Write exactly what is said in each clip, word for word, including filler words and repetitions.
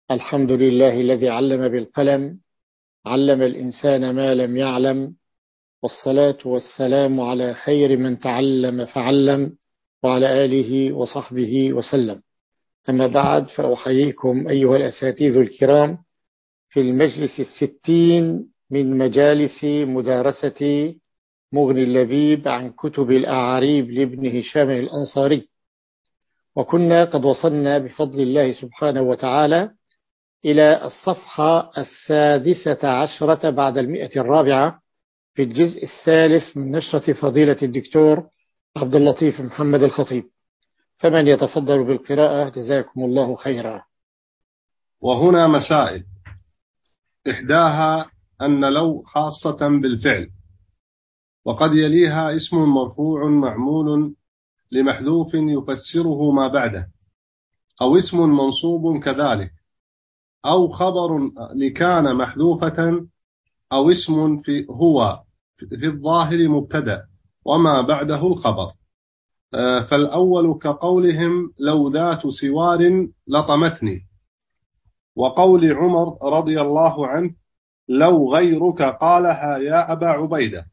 الحمد لله الذي علم بالقلم، علم الإنسان ما لم يعلم، والصلاة والسلام على خير من تعلم فعلم، وعلى آله وصحبه وسلم. أما بعد، فأحييكم أيها الأساتذة الكرام في المجلس الستين من مجالس مدارسة مغني اللبيب عن كتب الأعاريب لابن هشام الأنصاري. وكنا قد وصلنا بفضل الله سبحانه وتعالى إلى الصفحة السادسة عشرة بعد المئة الرابعة في الجزء الثالث من نشرة فضيلة الدكتور عبد اللطيف محمد الخطيب، فمن يتفضل بالقراءة جزاكم الله خيرا. وهنا مسائل، إحداها أن لو خاصة بالفعل، وقد يليها اسم مرفوع معمول لمحذوف يفسره ما بعده، أو اسم منصوب كذلك، أو خبر لكان محذوفة، أو اسم في هو في الظاهر مبتدأ وما بعده الخبر. فالأول كقولهم لو ذات سوار لطمتني، وقول عمر رضي الله عنه لو غيرك قالها يا أبا عبيدة،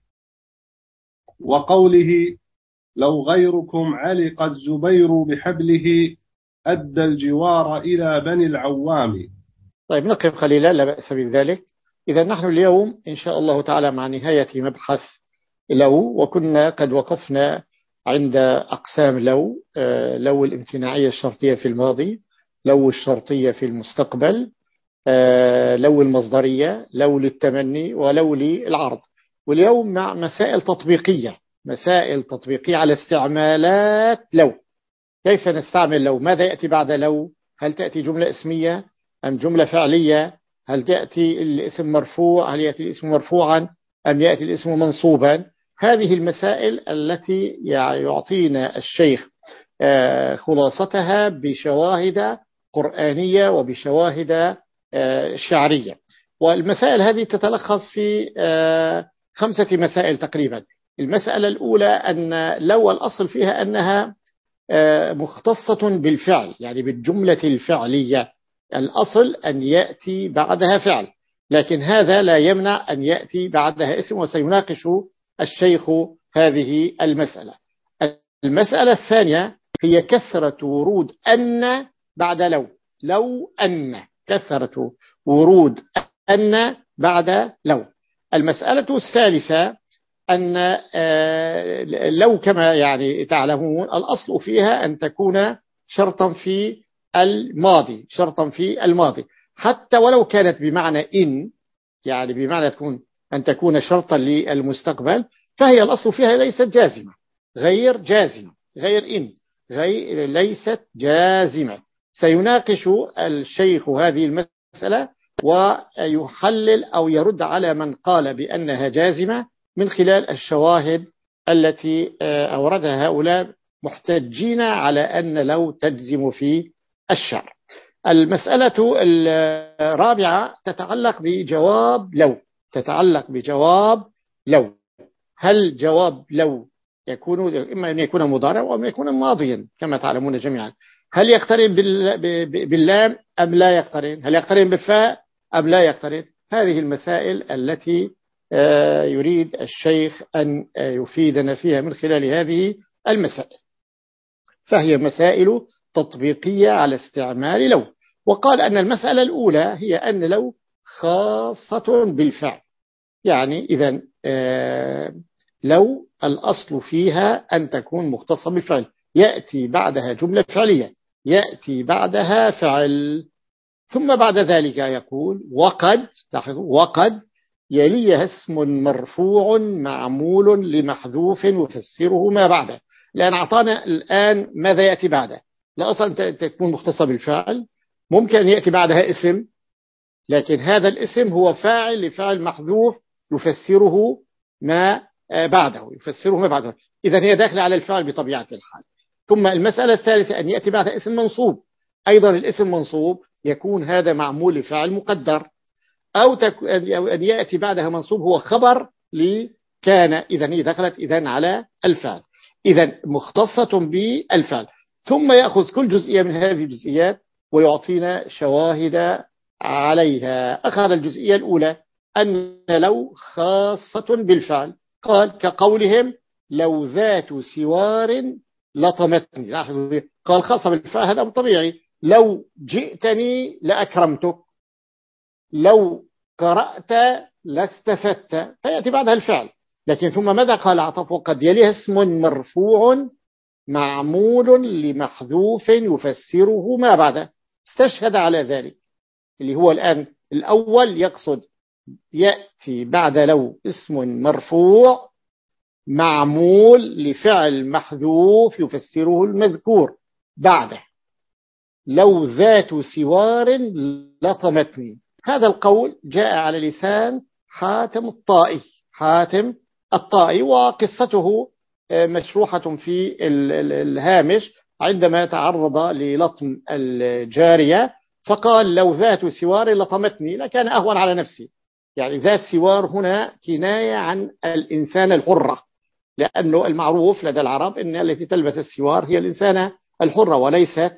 وقوله لو غيركم علق الزبير بحبله أدى الجوار إلى بني العوام. طيب نقف قليلا، لا بأس بذلك. إذا نحن اليوم إن شاء الله تعالى مع نهاية مبحث لو، وكنا قد وقفنا عند أقسام لو: لو الامتناعية الشرطية في الماضي، لو الشرطية في المستقبل، لو المصدرية، لو للتمني، ولو للعرض. واليوم مع مسائل تطبيقية، مسائل تطبيقية على استعمالات لو. كيف نستعمل لو؟ ماذا يأتي بعد لو؟ هل تأتي جملة اسمية أم جملة فعلية؟ هل تأتي الاسم مرفوع؟ هل يأتي الاسم مرفوعا أم يأتي الاسم منصوبا؟ هذه المسائل التي يعطينا الشيخ خلاصتها بشواهد قرآنية وبشواهد شعرية. والمسائل هذه تتلخص في خمسة مسائل تقريبا. المسألة الأولى أن لو الأصل فيها أنها مختصة بالفعل، يعني بالجملة الفعلية، الأصل أن يأتي بعدها فعل، لكن هذا لا يمنع أن يأتي بعدها اسم، وسيناقش الشيخ هذه المسألة. المسألة الثانية هي كثرة ورود أن بعد لو. لو أن، كثرة ورود أن بعد لو. المسألة الثالثة أن لو كما يعني تعلمون الأصل فيها أن تكون شرطا في الماضي، شرطا في الماضي حتى ولو كانت بمعنى إن، يعني بمعنى تكون أن تكون شرطا للمستقبل، فهي الأصل فيها ليست جازمة، غير جازمة، غير إن، غير ليست جازمة. سيناقش الشيخ هذه المسألة ويحلل أو يرد على من قال بأنها جازمة من خلال الشواهد التي أوردها هؤلاء محتجين على أن لو تجزم في الشعر. المسألة الرابعة تتعلق بجواب لو، تتعلق بجواب لو. هل جواب لو يكون إما أن يكون مضارع وأن يكون ماضيا كما تعلمون جميعا؟ هل يقترن باللام أم لا يقترن؟ هل يقترن بالفاء أم لا يقترن؟ هذه المسائل التي يريد الشيخ أن يفيدنا فيها من خلال هذه المسائل، فهي مسائل تطبيقية على استعمال لو. وقال أن المسألة الأولى هي أن لو خاصة بالفعل، يعني إذن لو الأصل فيها أن تكون مختصة بالفعل، يأتي بعدها جملة فعلية، يأتي بعدها فعل، ثم بعد ذلك يقول وقد، لاحظوا، وقد يليها اسم مرفوع معمول لمحذوف يفسره ما بعده. لأن أعطانا الآن ماذا يأتي بعده. لا، أصلا تكون مختصة بالفعل، ممكن أن يأتي بعدها اسم، لكن هذا الاسم هو فاعل لفعل محذوف يفسره ما بعده، يفسره ما بعده. إذن هي داخلة على الفعل بطبيعة الحال. ثم المسألة الثالثة أن يأتي بعدها اسم منصوب، أيضا الاسم منصوب يكون هذا معمول لفعل مقدر، أو أن يأتي بعدها منصوب هو خبر لكان، إذن هي دخلت إذن على الفعل، إذن مختصة بالفعل. ثم يأخذ كل جزئية من هذه الجزئيات ويعطينا شواهد عليها. أخذ الجزئية الأولى أن لو خاصة بالفعل، قال كقولهم لو ذات سوار لطمتني. لاحظوا، قال خاصة بالفعل، هذا طبيعي. لو جئتني لأكرمتك، لو قرأت لاستفدت، فيأتي بعدها الفعل. لكن ثم ماذا قال عطف؟ قد يليها اسم مرفوع معمول لمحذوف يفسره ما بعده. استشهد على ذلك، اللي هو الآن الأول يقصد يأتي بعد لو اسم مرفوع معمول لفعل محذوف يفسره المذكور بعده. لو ذات سوار لطمتني. هذا القول جاء على لسان حاتم الطائي. حاتم الطائي وقصته مشروحة في الهامش عندما تعرض للطم الجارية، فقال لو ذات سوار لطمتني لكان أهون على نفسي. يعني ذات سوار هنا كناية عن الإنسان الحرة، لأنه المعروف لدى العرب أن التي تلبس السوار هي الإنسانة الحرة وليست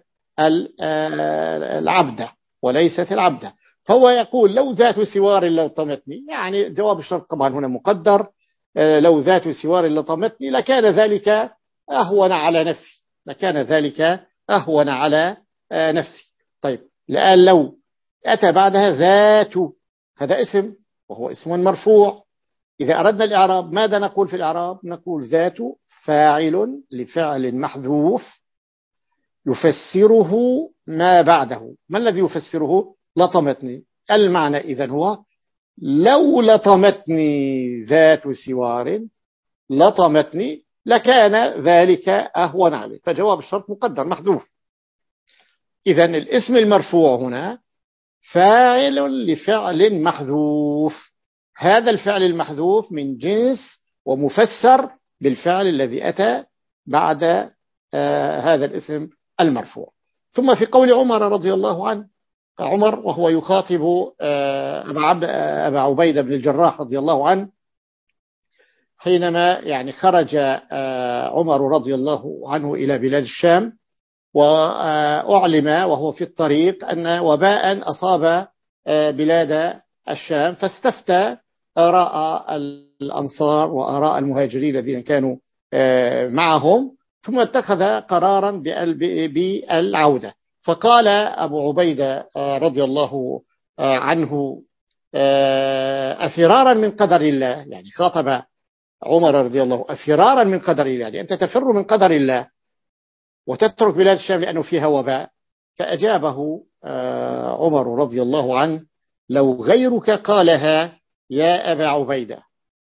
العبدة وليست العبدة. فهو يقول لو ذات سوار لطمتني، يعني جواب الشرط طبعا هنا مقدر، لو ذات سوار لطمتني لكان ذلك أهون على نفسي، لكان ذلك أهون على نفسي. طيب الآن لو أتى بعدها ذات، هذا اسم وهو اسم مرفوع. إذا أردنا الإعراب ماذا نقول في الإعراب؟ نقول ذات فاعل لفعل محذوف يفسره ما بعده. ما الذي يفسره؟ لطمتني. المعنى إذن هو لو لطمتني ذات سوار لطمتني لكان ذلك أهون عليه. فجواب الشرط مقدر محذوف. إذن الاسم المرفوع هنا فاعل لفعل محذوف. هذا الفعل المحذوف من جنس ومفسر بالفعل الذي أتى بعد آه هذا الاسم المرفوع. ثم في قول عمر رضي الله عنه، عمر وهو يخاطب آه أبا عبيدة بن الجراح رضي الله عنه، حينما يعني خرج آه عمر رضي الله عنه إلى بلاد الشام، وأعلم وهو في الطريق أن وباء أصاب بلاد الشام، فاستفتى آراء الأنصار وآراء المهاجرين الذين كانوا معهم، ثم اتخذ قرارا بالعودة. فقال أبو عبيدة رضي الله عنه أفرارا من قدر الله، يعني خاطب عمر رضي الله، أفرارا من قدر الله، يعني أنت تفر من قدر الله وتترك بلاد الشام لأنه فيها وباء. فأجابه عمر رضي الله عنه لو غيرك قالها يا أبا عبيدة.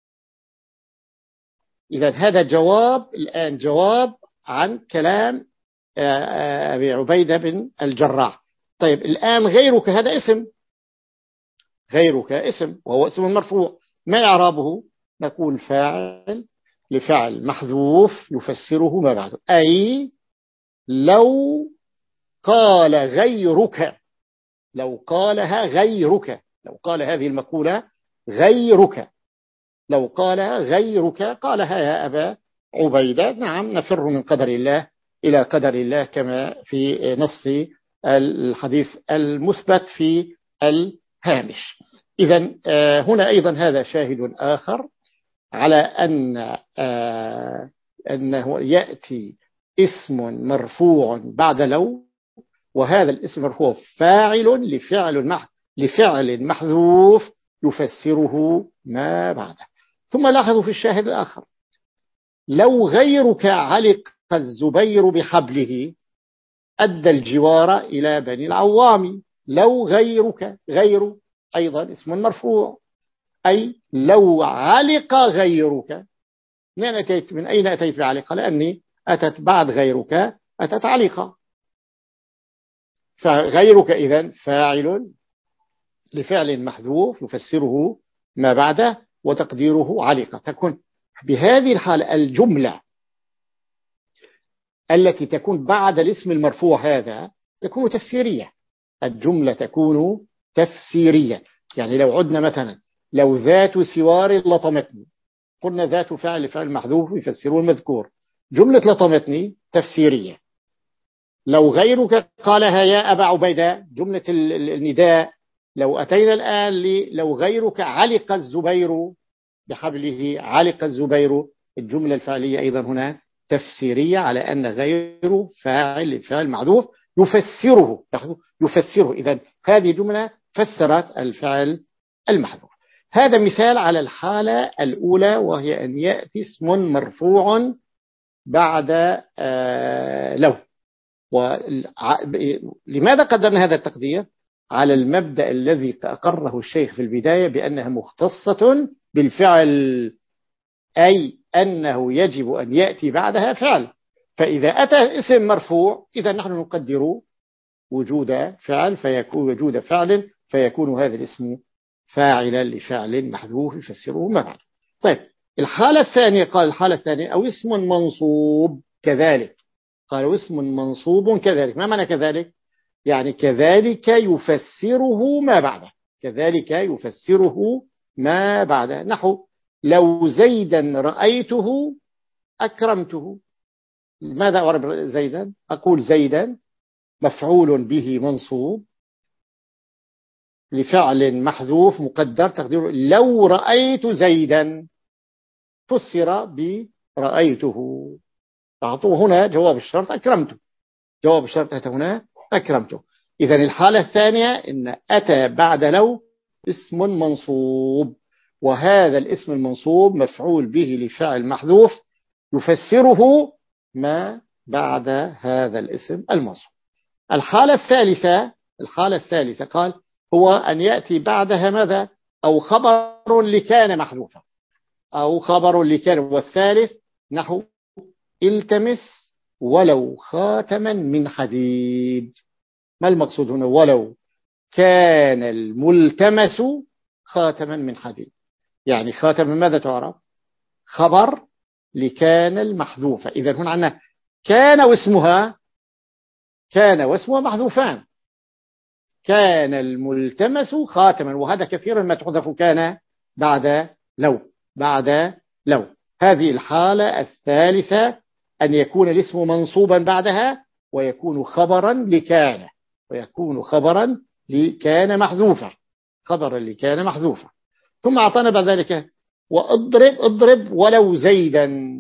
إذا هذا جواب، الآن جواب عن كلام أبي عبيدة بن الجراح. طيب الآن غيرك هذا اسم، غيرك اسم وهو اسم مرفوع، ما إعرابه؟ نقول فاعل لفعل محذوف يفسره ما بعده. أي لو قال غيرك، لو قالها غيرك، لو قال هذه المقولة غيرك، لو قالها غيرك قالها يا أبا عبيدة. نعم نفر من قدر الله إلى قدر الله كما في نص الحديث المثبت في الهامش. إذن هنا أيضا هذا شاهد آخر على أن أنه يأتي اسم مرفوع بعد لو، وهذا الاسم مرفوع فاعل لفعل لفعل محذوف يفسره ما بعده. ثم لاحظوا في الشاهد الآخر لو غيرك علق الزبير بحبله أدى الجوار إلى بني العوام. لو غيرك، غير أيضا اسم مرفوع، أي لو علق غيرك. من أتيت من أين أتيت بعلق؟ لأني أتت بعد غيرك أتت علقة. فغيرك إذن فاعل لفعل محذوف يفسره ما بعده وتقديره علقة. تكون بهذه الحالة الجملة التي تكون بعد الاسم المرفوع هذا تكون تفسيرية. الجملة تكون تفسيرية. يعني لو عدنا مثلا لو ذات سوار لطمتني، قلنا ذات فعل لفعل محذوف يفسره المذكور. جملة لطمتني تفسيرية. لو غيرك قالها يا أبا عبيدة جملة النداء. لو أتينا الآن لو غيرك علق الزبير بحبله، علق الزبير، الجملة الفعلية أيضا هنا تفسيرية على أن غير فاعل الفعل معذوف يفسره يفسره إذن هذه جملة فسرت الفعل المحذوف. هذا مثال على الحالة الأولى، وهي أن يأتي اسم مرفوع بعد آه لو. ولماذا قدرنا هذا التقدير؟ على المبدأ الذي أقره الشيخ في البداية بأنها مختصة بالفعل، أي أنه يجب أن يأتي بعدها فعل. فإذا أتى اسم مرفوع إذا نحن نقدر وجود فعل، فيكون وجود فعل فيكون هذا الاسم فاعلا لفعل محذوف يفسره ما بعد. طيب الحالة الثانية، قال الحالة الثانية أو اسم منصوب كذلك. قالوا اسم منصوب كذلك. ما معنى كذلك؟ يعني كذلك يفسره ما بعده، كذلك يفسره ما بعده. نحو لو زيدا رأيته أكرمته. ماذا أعرب زيدا؟ أقول زيدا مفعول به منصوب لفعل محذوف مقدر تقديره لو رأيت زيدا، فسر برأيته. أعطوه هنا جواب الشرط أكرمته، جواب الشرط أتى هنا أكرمته. إذن الحالة الثانية إن أتى بعد لو اسم منصوب، وهذا الاسم المنصوب مفعول به لفعل محذوف يفسره ما بعد هذا الاسم المنصوب. الحالة الثالثة، الحالة الثالثة قال هو أن يأتي بعدها ماذا؟ أو خبر لكان محذوفا، أو خبر لكان. والثالث نحو التمس ولو خاتما من حديد. ما المقصود هنا؟ ولو كان الملتمس خاتما من حديد، يعني خاتما ماذا تعرف؟ خبر لكان المحذوفة. إذا هنا عندنا كان واسمها، كان واسمها محذوفان، كان الملتمس خاتما، وهذا كثيرا ما تحذف كان بعد لو، بعد لو. هذه الحالة الثالثة أن يكون الاسم منصوبا بعدها ويكون خبرا لكان، ويكون خبرا لكان محذوفا، خبرا لكان محذوفا. ثم أعطانا بعد ذلك واضرب اضرب ولو زيدا،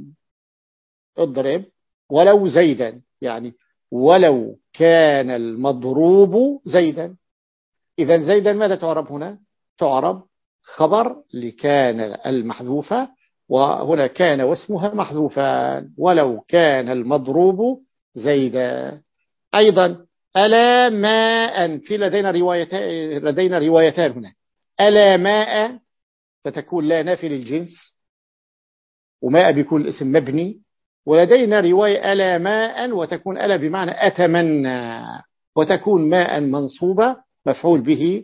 اضرب ولو زيدا، يعني ولو كان المضروب زيدا. إذا زيدا ماذا تعرب هنا؟ تعرب خبر لكان المحذوفة، وهنا كان واسمها محذوفان. ولو كان المضروب زيدا. أيضا ألا ماء، في لدينا روايتان، لدينا روايتان هنا. ألا ماء فتكون لا نافي للجنس، وماء بيكون الاسم مبني. ولدينا رواية ألا ماء وتكون ألا بمعنى أتمنى، وتكون ماء منصوبة مفعول به،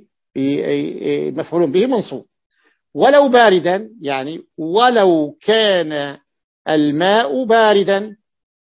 مفعول به منصوب. ولو باردا، يعني ولو كان الماء باردا،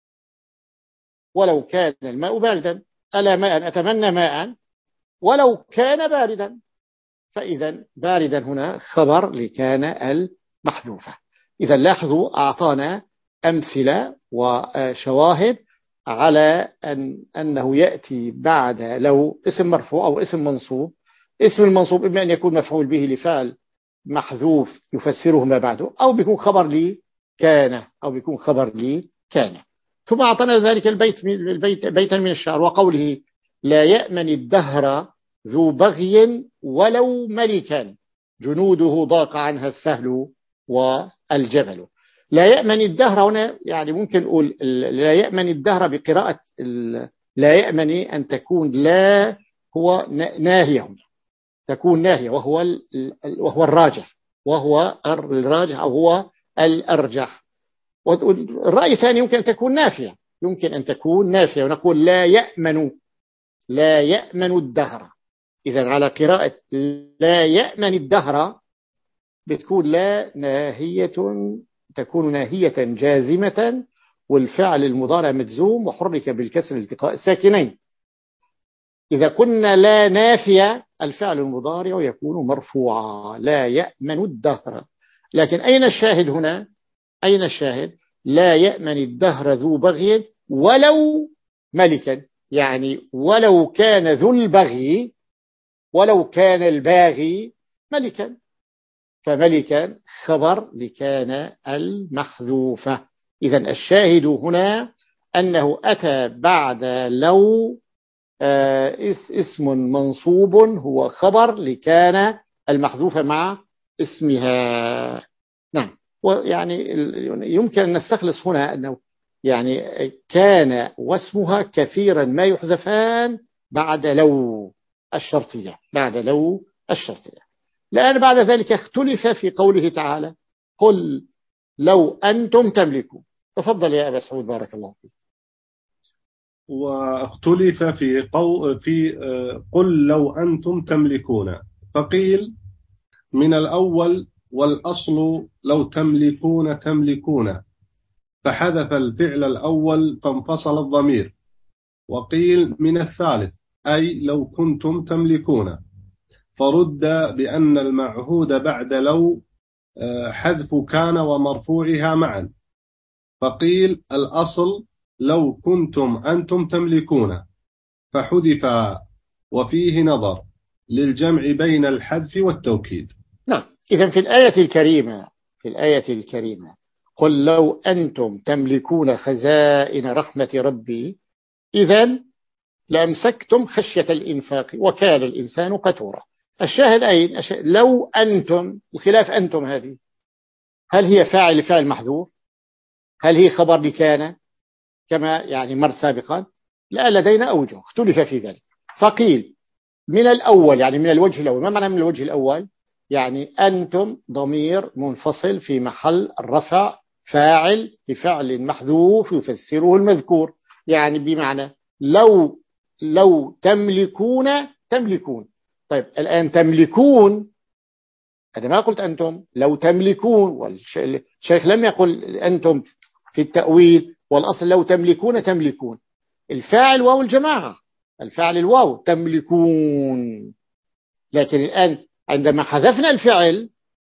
ولو كان الماء باردا. ألا ماء أتمنى ماء ولو كان باردا. فإذا باردا هنا خبر لكان المحذوفة. إذا لاحظوا أعطانا أمثلة وشواهد على أن أنه يأتي بعد لو اسم مرفوع أو اسم منصوب. اسم المنصوب إما أن يكون مفعول به لفعل محذوف يفسره ما بعده، أو بيكون خبر لي كان، أو بيكون خبر لي كان. ثم أعطانا ذلك البيت البيت بيتا من الشعر وقوله لا يأمن الدهر ذو بغي ولو ملكا جنوده ضاق عنها السهل والجبل. لا يأمن الدهر هنا يعني ممكن نقول لا يأمن الدهر بقراءة لا يأمن أن تكون لا هو ناهية، تكون ناهية وهو وهو الراجح، وهو الراجح أو هو الأرجح. والرأي الثاني يمكن أن تكون نافية، يمكن أن تكون نافية ونقول لا يأمن، لا يأمن الدهر. إذا على قراءة لا يأمن الدهر بتكون لا ناهية، تكون ناهية جازمة، والفعل المضارع مجزوم وحرك بالكسر الالتقاء الساكنين. إذا قلنا لا نافية الفعل المضارع يكون مرفوعا لا يأمن الدهر. لكن أين الشاهد هنا؟ أين الشاهد؟ لا يأمن الدهر ذو بغي ولو ملكا، يعني ولو كان ذو البغي، ولو كان الباغي ملكا، فملكا خبر لكان المحذوفة. إذن الشاهد هنا أنه أتى بعد لو اسم منصوب هو خبر لكان المحذوفة مع اسمها. نعم. ويعني يمكن أن نستخلص هنا أنه يعني كان واسمها كثيرا ما يحذفان بعد لو الشرطية، بعد لو الشرطية. لأن بعد ذلك اختلف في قوله تعالى قل لو أنتم تملكون. تفضل يا أبا سعود بارك الله فيك. واختلف في قو في قل لو أنتم تملكون، فقيل من الأول والأصل لو تملكون تملكون، فحذف الفعل الأول فانفصل الضمير. وقيل من الثالث أي لو كنتم تملكون، فرد بأن المعهود بعد لو حذف كان ومرفوعها معا. فقيل الأصل لو كنتم أنتم تملكون فحذف، وفيه نظر للجمع بين الحذف والتوكيد. نعم. إذن في الآية الكريمة في الآية الكريمة قل لو أنتم تملكون خزائن رحمة ربي إذن لأمسكتم خشية الإنفاق وكان الإنسان قتورا. الشاهد أين؟ لو أنتم، الخلاف أنتم هذه هل هي فاعل لفعل محذوف؟ هل هي خبر لكان كما يعني مر سابقا؟ لا، لدينا أوجه اختلف في ذلك. فقيل من الأول، يعني من الوجه الأول. ما معنى من الوجه الأول؟ يعني أنتم ضمير منفصل في محل الرفع فاعل لفعل محذوف يفسره المذكور. يعني بمعنى لو لو تملكون تملكون. طيب الآن تملكون، أنا ما قلت أنتم، لو تملكون، والشيخ لم يقل أنتم في التأويل، والأصل لو تملكون تملكون. الفاعل واو الجماعة، الفاعل الواو تملكون. لكن الآن عندما حذفنا الفعل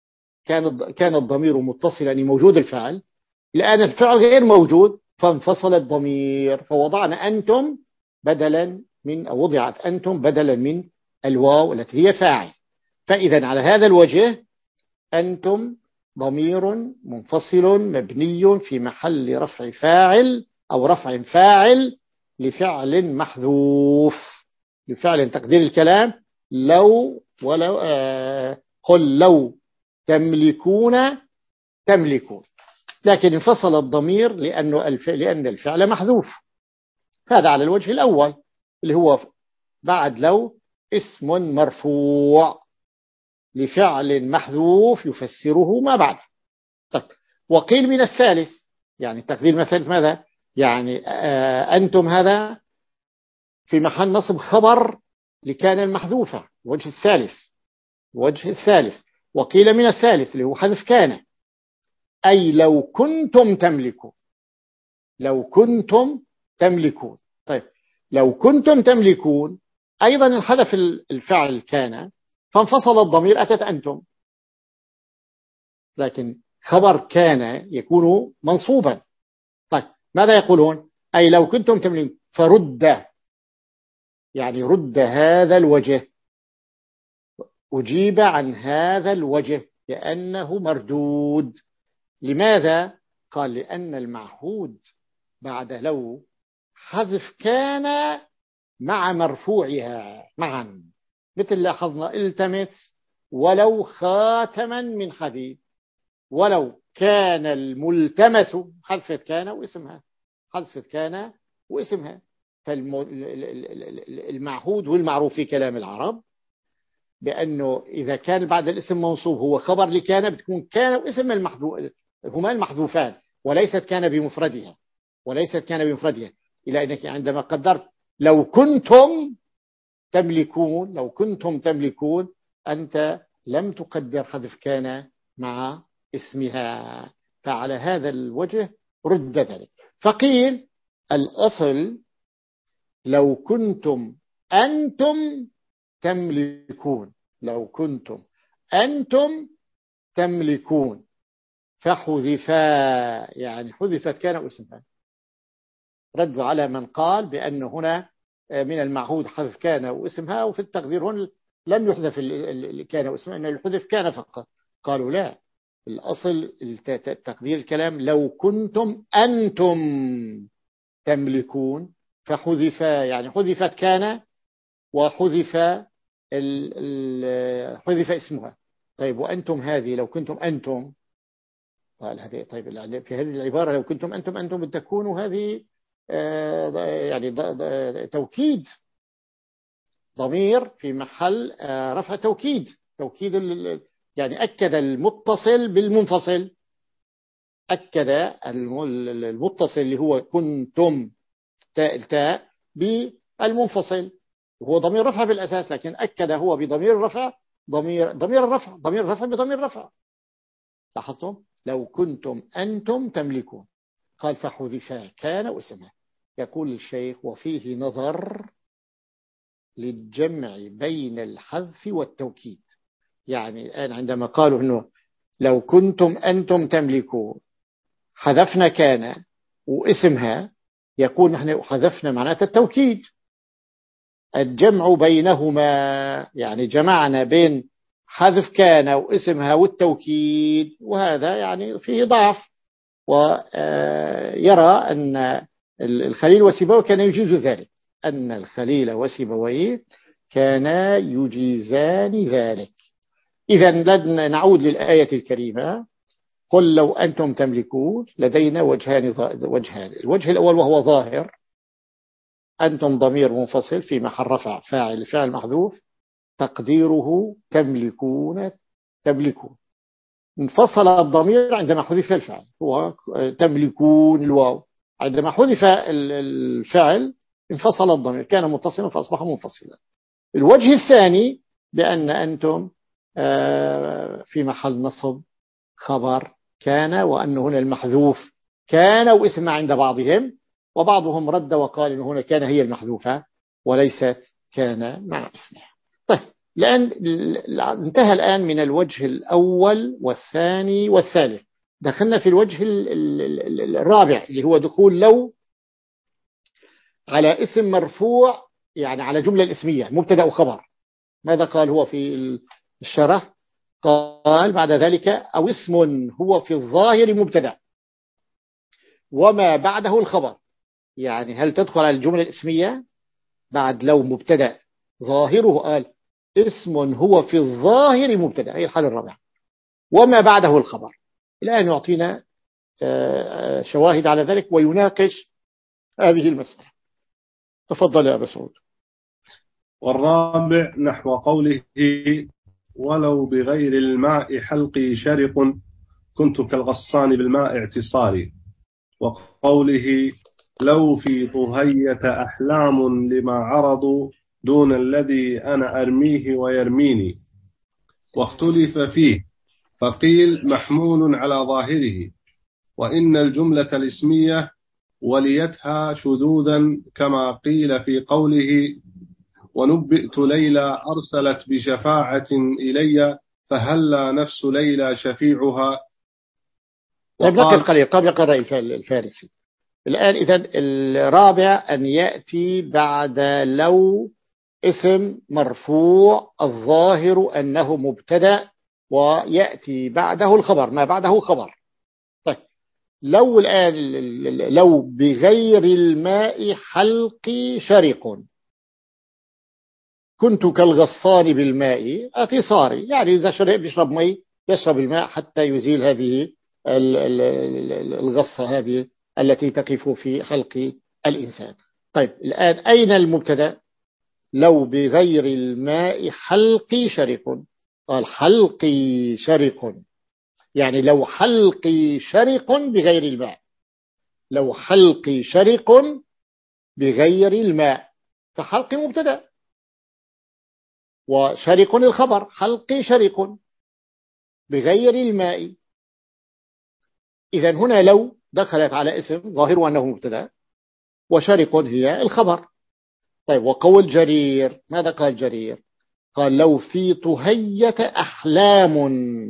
كان كان الضمير متصلا، يعني موجود الفعل. الآن الفعل غير موجود فانفصل الضمير، فوضعنا أنتم بدلا من، أو وضعت أنتم بدلا من الواو التي هي فاعل. فإذا على هذا الوجه أنتم ضمير منفصل مبني في محل رفع فاعل أو رفع فاعل لفعل محذوف، لفعل تقدير الكلام لو ولو آه قل لو تملكون تملكون. لكن انفصل الضمير لأنه الفعل لأن الفعل محذوف. هذا على الوجه الأول اللي هو بعد لو اسم مرفوع لفعل محذوف يفسره ما بعده. طيب وقيل من الثالث، يعني تقدير من الثالث ماذا؟ يعني آه أنتم هذا في محل نصب خبر لكان المحذوفة، الوجه الثالث الوجه الثالث. وقيل من الثالث اللي هو حذف كان، أي لو كنتم تملكون، لو كنتم تملكون. طيب لو كنتم تملكون أيضا الحذف الفعل كان فانفصل الضمير أتت أنتم، لكن خبر كان يكون منصوبا. طيب ماذا يقولون؟ أي لو كنتم تملكون فرد، يعني رد هذا الوجه، أجيب عن هذا الوجه لأنه مردود. لماذا؟ قال لأن المعهود بعد لو حذف كان مع مرفوعها معا، مثل لاحظنا التمس ولو خاتما من حديد، ولو كان الملتمس حذفت كان واسمها، حذفت كان واسمها. فالمعهود والمعروف في كلام العرب بأنه إذا كان بعد الاسم منصوب هو خبر لكان، بتكون كان واسم المحذوف هما المحذوفان، وليست كان بمفردها، وليست كان بمفردها. إلى أنك عندما قدرت لو كنتم تملكون، لو كنتم تملكون أنت لم تقدر حذف كان مع اسمها، فعلى هذا الوجه رد ذلك. فقيل الأصل لو كنتم أنتم تملكون، لو كنتم أنتم تملكون، فحذفا يعني حذفت كان واسمها. ردوا على من قال بأن هنا من المعهود حذف كان واسمها، وفي التقدير هون لم يحذف كان واسمها، إن الحذف كان فقط. قالوا لا، الأصل تقدير الكلام لو كنتم أنتم تملكون، فحذف يعني حذفت كان وحذف ال ال حذف اسمها. طيب وأنتم هذه لو كنتم أنتم، قال هذه طيب في هذه العبارة لو كنتم أنتم أنتم تكونوا هذه يعني توكيد، ضمير في محل رفع توكيد، توكيد يعني أكد المتصل بالمنفصل، أكد المتصل اللي هو كنتم تاء التاء بالمنفصل، هو ضمير رفع بالأساس، لكن أكد هو بضمير الرفع، ضمير ضمير الرفع ضمير الرفع بضمير الرفع. لاحظتم؟ لو كنتم أنتم تملكون، قال فحذفا كان واسمها. يقول الشيخ وفيه نظر للجمع بين الحذف والتوكيد. يعني الآن عندما قالوا إنه لو كنتم أنتم تملكون حذفنا كان واسمها، يقول نحن حذفنا معناته التوكيد، الجمع بينهما يعني جمعنا بين حذف كان واسمها والتوكيد، وهذا يعني فيه ضعف. ويرى أن الخليل وسيبويه كان يجيز ذلك، أن الخليل وسيبويه كانا يجيزان ذلك. إذا لن نعود للآية الكريمة، قل لو أنتم تملكون، لدينا وجهان وجهان الوجه الأول وهو ظاهر، أنتم ضمير منفصل في محل رفع فاعل فعل محذوف، تقديره تملكون تملكون. انفصل الضمير عندما حذف الفعل، هو تملكون الواو، عندما حذف الفعل انفصل الضمير، كان متصلا فأصبح منفصلا. الوجه الثاني بأن أنتم في محل نصب خبر كان، وأن هنا المحذوف كان واسم عند بعضهم، وبعضهم رد وقال إن هنا كان هي المحذوفة وليست كان مع اسمها. طيب الآن انتهى الآن من الوجه الأول والثاني والثالث، دخلنا في الوجه الرابع اللي هو دخول لو على اسم مرفوع، يعني على جملة الاسمية مبتدأ وخبر. ماذا قال هو في الشرح؟ قال بعد ذلك أو اسم هو في الظاهر مبتدأ وما بعده الخبر. يعني هل تدخل على الجملة الاسمية بعد لو مبتدأ ظاهره؟ قال اسم هو في الظاهر مبتدأ، هي الحالة الرابعة، وما بعده الخبر. الآن يعطينا شواهد على ذلك ويناقش هذه المسألة. تفضل يا أبا سعود. والرابع نحو قوله ولو بغير الماء حلقي شرق كنت كالغصان بالماء اعتصاري، وقوله لو في طهية أحلام لما عرضوا دون الذي أنا أرميه ويرميني. واختلف فيه، فقيل محمول على ظاهره، وإن الجملة الاسمية وليتها شذوذا كما قيل في قوله ونبئت ليلى أرسلت بشفاعة إلي فهلا نفس ليلى شفيعها. طيب نقف قليل قبل يقرأ الفارسي. الآن إذن الرابع أن يأتي بعد لو اسم مرفوع الظاهر أنه مبتدأ ويأتي بعده الخبر، ما بعده خبر. طيب لو الآن لو بغير الماء حلقي شرق كنت كالغصان بالماء اعتصاري، يعني إذا شرب يشرب مي يشرب الماء حتى يزيل هذه الغصة هذه التي تقف في حلق الإنسان. طيب الآن أين المبتدأ؟ لو بغير الماء حلقي شرق، قال حلقي شرق، يعني لو حلقي شرق بغير الماء، لو حلقي شرق بغير الماء، فحلقي مبتدأ وشرق الخبر، حلقي شرق بغير الماء. إذن هنا لو دخلت على اسم ظاهر أنه مبتدأ وشرق هي الخبر. طيب وقول جرير، ماذا قال جرير؟ قال لو في طهية أحلام.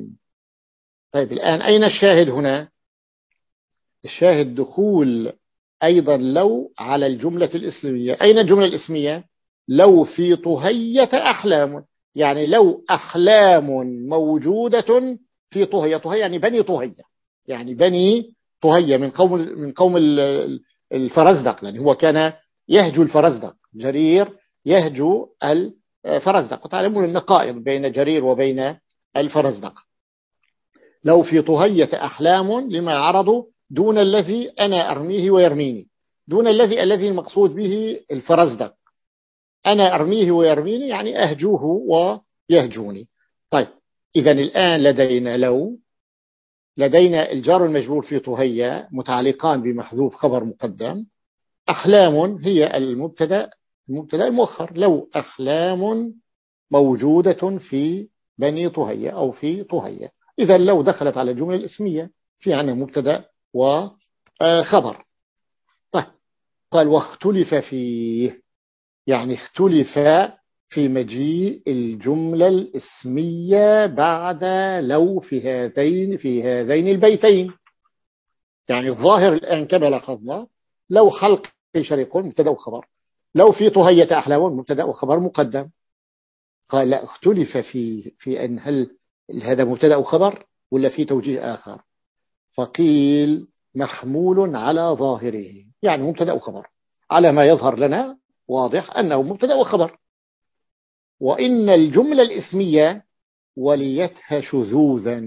طيب الآن أين الشاهد هنا؟ الشاهد دخول أيضا لو على الجملة الإسمية. أين الجملة الإسمية؟ لو في طهية أحلام، يعني لو أحلام موجودة في طهية. طهية يعني بني طهية، يعني بني طهية من قوم من قوم الفرزدق، يعني هو كان يهجو الفرزدق، جرير يهجو الفرزدق، وتعلمون النقائض بين جرير وبين الفرزدق. لو في طهية أحلام لما عرضوا دون الذي أنا أرميه ويرميني. دون الذي الذي المقصود به الفرزدق، أنا أرميه ويرميني يعني أهجوه ويهجوني. طيب إذن الآن لدينا لو لدينا الجار المجرور في طهية متعلقان بمحذوف خبر مقدم. أحلام هي المبتدا المبتدا المؤخر. لو أحلام موجودة في بني طهية أو في طهية، إذا لو دخلت على الجملة الاسمية في عنها مبتدا وخبر. طيب قال واختلف فيه، يعني اختلف في مجيء الجملة الاسمية بعد لو في هذين في هذين البيتين. يعني الظاهر الآن كما لاحظنا لو حلق شريق مبتدا وخبر، لو في طهية أحلام مبتدا وخبر مقدم. قال لا، اختلف في في أن هل هذا مبتدا وخبر ولا في توجيه آخر. فقيل محمول على ظاهره، يعني مبتدا وخبر على ما يظهر لنا واضح أنه مبتدا وخبر. وإن الجملة الاسمية وليتها شذوذا،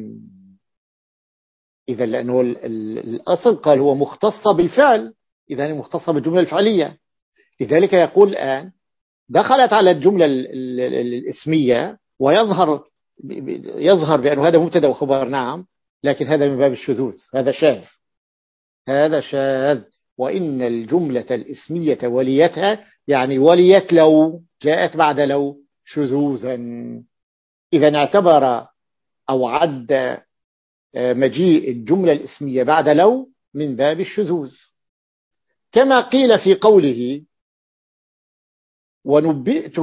إذا لأنه الأصل قال هو مختصة بالفعل، إذا مختصة بالجملة الفعلية. لذلك يقول الآن دخلت على الجملة الاسمية ويظهر يظهر بأن هذا مبتدا وخبر، نعم، لكن هذا من باب الشذوذ، هذا شاذ، هذا شاذ. وإن الجملة الاسمية وليتها يعني وليت لو جاءت بعد لو شذوذا. إذا اعتبر أو عد مجيء الجملة الاسمية بعد لو من باب الشذوذ، كما قيل في قوله ونبئت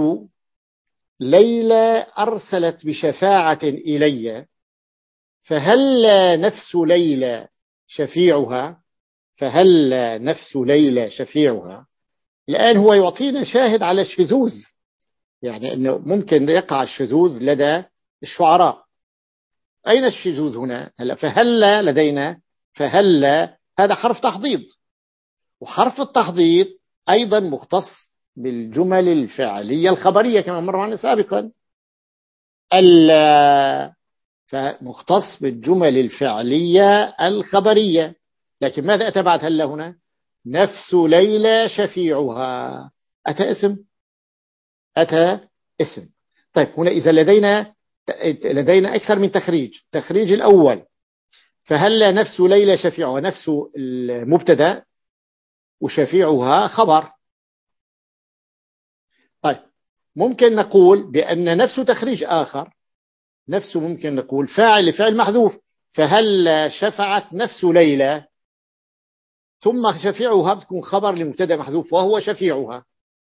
ليلى أرسلت بشفاعة إلي فهل نفس ليلى شفيعها، فهل نفس ليلى شفيعها. الآن هو يعطينا شاهد على الشذوذ، يعني أنه ممكن يقع الشذوذ لدى الشعراء. أين الشذوذ هنا؟ هلا فهل لدينا فهل هذا حرف تحضيض، وحرف التحضيض أيضا مختص بالجمل الفعلية الخبرية كما مر معنا سابقا. ألا فمختص بالجمل الفعلية الخبرية، لكن ماذا أتى بعد هلا هنا؟ نفس ليلى شفيعها، أتى اسم أتى اسم. طيب هنا إذا لدينا لدينا أكثر من تخريج. تخريج الأول فهل نفس ليلى شفيعها، نفس المبتدا وشفيعها خبر. طيب ممكن نقول بأن نفس تخريج آخر، نفس ممكن نقول فاعل لفعل محذوف، فهل شفعت نفس ليلى، ثم شفيعها بتكون خبر لمبتدا محذوف وهو شفيعها،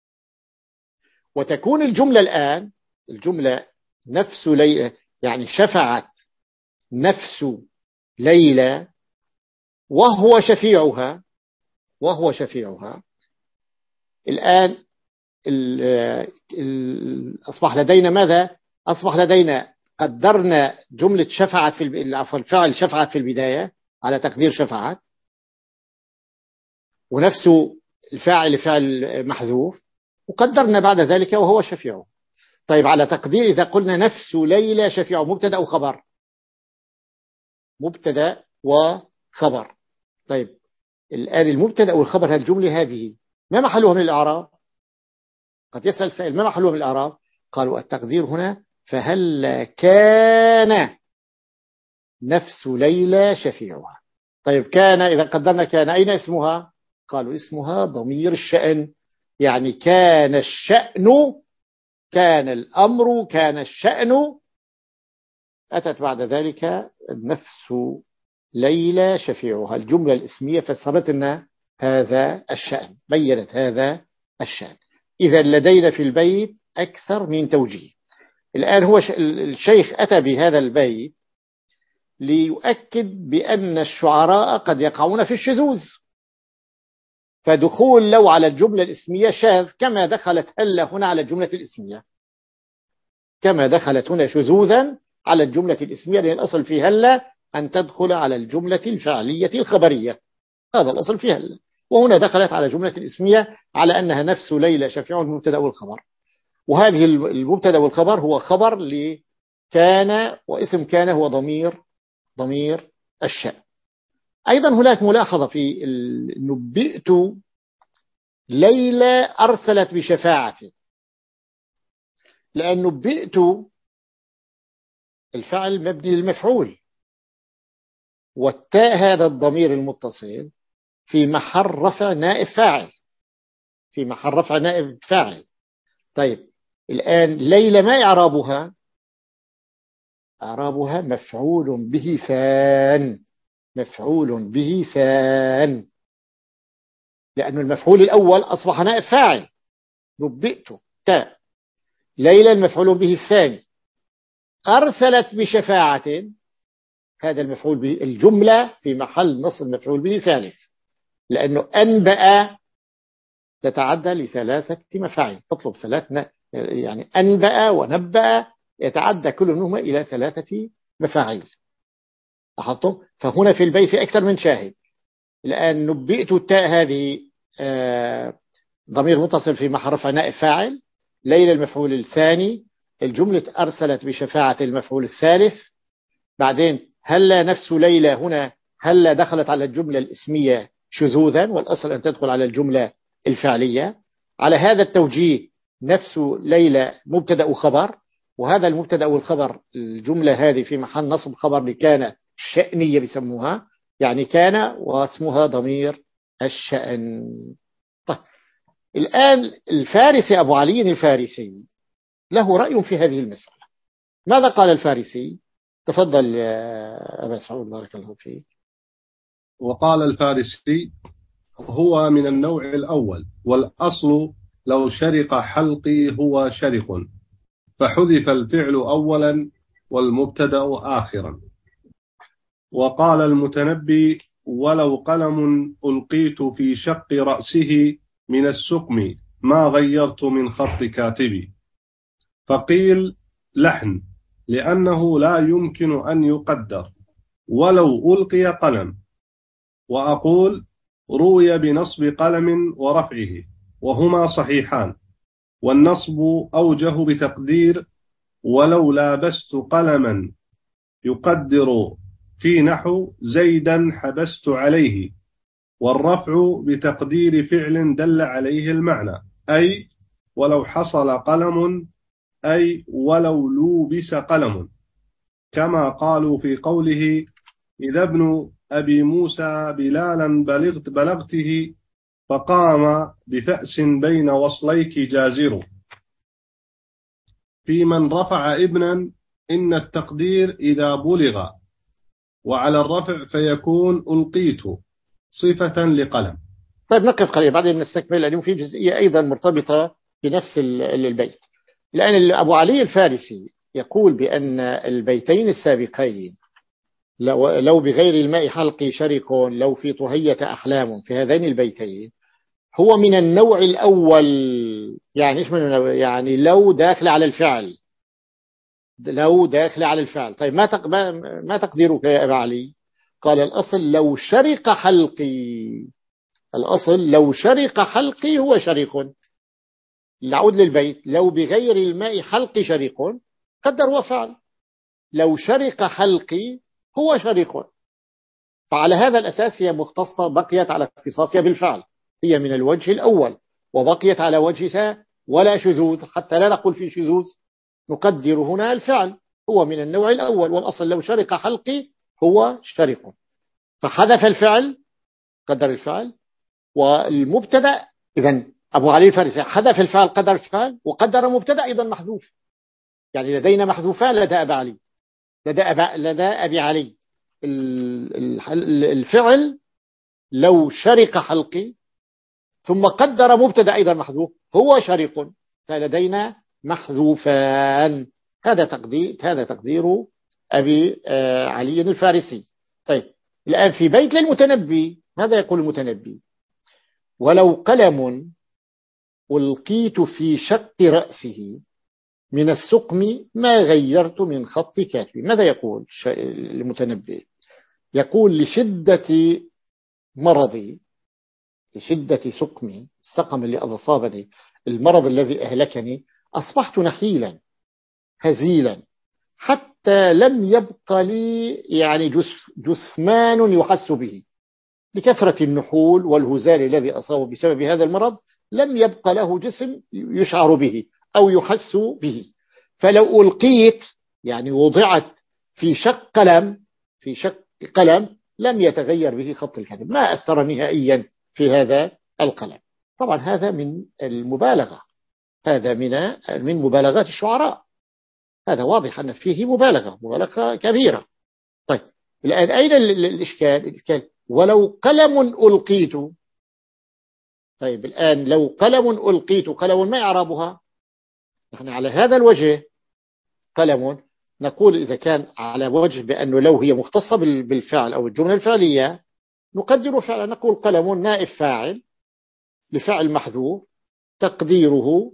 وتكون الجملة الآن الجملة نفس ليلى يعني شفعت نفس ليلى وهو شفيعها وهو شفيعها. الآن ال ال أصبح لدينا ماذا؟ أصبح لدينا قدرنا جملة شفعت في عفوا الفعل شفعت في البداية على تقدير شفعت، ونفس الفاعل فعل محذوف، وقدرنا بعد ذلك وهو شفيعه. طيب على تقدير إذا قلنا نفس ليلى شفيعه مبتدا وخبر، مبتدا وخبر. طيب الآن المبتدا والخبر هذه الجملة هذه ما محلها من الإعراب؟ قد يسأل سائل ما محلها من الإعراب؟ قالوا التقدير هنا فهل كان نفس ليلى شفيعها. طيب كان إذا قدرنا كان أين اسمها؟ قالوا اسمها ضمير الشأن، يعني كان الشأن كان الأمر كان الشأن، أتت بعد ذلك نفس ليلى شفيعها. الجملة الاسمية فسرت لنا هذا الشأن، بيّنت هذا الشأن. إذا لدينا في البيت أكثر من توجيه. الآن هو الشيخ أتى بهذا البيت ليؤكد بأن الشعراء قد يقعون في الشذوذ. فدخول لو على الجملة الاسمية شاذ، كما دخلت هل هنا على الجملة الاسمية، كما دخلت هنا شذوذا على الجملة الاسمية، لأن الأصل في هل أن تدخل على الجملة الفعلية الخبرية، هذا الأصل في هل. وهنا دخلت على جملة الاسمية على أنها نفس ليلى شفيع المبتدأ والخبر، وهذه المبتدأ والخبر هو خبر لكان، واسم كان هو ضمير ضمير الشأن. أيضا هناك ملاحظة في نبئت ليلى أرسلت بشفاعة، لأن نبئت الفعل مبني للمفعول، والتاء هذا الضمير المتصل في محل رفع نائب فاعل، في محل رفع نائب فاعل. طيب الآن ليلى ما إعرابها؟ إعرابها مفعول به ثان، مفعول به ثان، لأن المفعول الأول أصبح نائب فاعل، نبئت تاء، ليلى المفعول به الثاني، أرسلت بشفاعة، هذا المفعول به، الجملة في محل نصب مفعول به ثالث، لأنه أنبأ تتعدى لثلاثة مفاعل، تطلب ثلاث، يعني أنبأ ونبأ يتعدى كل منهما إلى ثلاثة مفاعيل، لاحظتم؟ فهنا في البيت في أكثر من شاهد. الآن نبئت التاء هذه ضمير متصل في محل رفع نائب فاعل، ليلى المفعول الثاني، الجملة أرسلت بشفاعة المفعول الثالث، بعدين هلا نفس ليلى هنا، هلا دخلت على الجملة الاسمية شذوذا، والأصل أن تدخل على الجملة الفعلية. على هذا التوجيه نفس ليلى مبتدأ وخبر، وهذا المبتدأ والخبر الجملة هذه في محل نصب خبر لكان الشأنية بيسموها، يعني كان واسمها ضمير الشأن. طيب الآن الفارسي أبو علي الفارسي له رأي في هذه المسألة، ماذا قال الفارسي؟ تفضل يا أبا سعود بارك الله فيك. وقال الفارسي: هو من النوع الأول، والأصل لو شرق حلقي هو شرق، فحذف الفعل أولا والمبتدأ آخرا. وقال المتنبي: ولو قلم ألقيت في شق رأسه من السقم ما غيرت من خط كاتبي. فقيل لحن، لأنه لا يمكن أن يقدر ولو ألقي قلم. وأقول روي بنصب قلم ورفعه، وهما صحيحان، والنصب أوجه بتقدير ولو لابست قلما يقدر في نحو زيدا حبست عليه، والرفع بتقدير فعل دل عليه المعنى، أي ولو حصل قلم، أي ولو لوبس قلم، كما قالوا في قوله: إذا ابن أبي موسى بلالا بلغت بلغته فقام بفأس بين وصليك جازر. في من رفع ابنا إن التقدير إذا بلغ، وعلى الرفع فيكون ألقيت صفة لقلم. طيب نقف قليلا بعدين نستكمل، لأنه في جزئية أيضا مرتبطة بنفس البيت. الآن أبو علي الفارسي يقول بأن البيتين السابقين، لو بغير الماء حلقي شرك، لو في طهية أحلام، في هذين البيتين هو من النوع الأول. يعني إيش من النوع؟ يعني لو داخل على الفعل، لو داخل على الفعل. طيب ما تق... ما تقديرك يا أبا علي؟ قال الأصل لو شرق حلقي، الأصل لو شرق حلقي هو شريق. نعود للبيت: لو بغير الماء حلقي شريق، قدر هو فعل، لو شرق حلقي هو شريق. فعلى هذا الأساس هي مختصة، بقيت على اختصاصها بالفعل، هي من الوجه الأول وبقيت على وجهها ولا شذوذ، حتى لا نقول في شذوذ، نقدر هنا الفعل هو من النوع الأول، والأصل لو شرق حلقي هو شريق، فحذف الفعل قدر الفعل والمبتدأ. إذن أبو علي الفارسي حذف الفعل قدر الفعل، وقدر مبتدأ أيضا محذوف. يعني لدينا محذوفان لدى أبي علي، لدى أبي, لدى أبي علي الفعل لو شرق حلقي، ثم قدر مبتدأ أيضا محذوف هو شريق، فلدينا محذوفان. هذا تقدير هذا تقدير أبي علي الفارسي. طيب الآن في بيت للمتنبي ماذا يقول المتنبي؟ ولو قلم ألقيت في شق رأسه من السقم ما غيرت من خط كاتبي. ماذا يقول المتنبي؟ يقول لشدة مرضي، لشدة سقمي، السقم اللي أصابني، المرض الذي أهلكني، أصبحت نحيلا هزيلا حتى لم يبق لي يعني جثمان يحس به، لكثرة النحول والهزال الذي أصابه بسبب هذا المرض لم يبق له جسم يشعر به أو يحس به. فلو ألقيت يعني وضعت في شق قلم، في شق قلم لم يتغير به خط الكاتب، ما أثر نهائيا في هذا القلم. طبعا هذا من المبالغة، هذا من من مبالغات الشعراء، هذا واضح أن فيه مبالغة، مبالغة كبيرة. طيب الآن أين الإشكال؟ الإشكال ولو قلم ألقيت. طيب الآن لو قلم ألقيت، قلم ما إعرابها؟ نحن على هذا الوجه قلم نقول إذا كان على وجه بأنه لو هي مختصة بالفعل أو الجملة الفعلية نقدر فعلا، نقول قلم نائب فاعل لفعل محذوف تقديره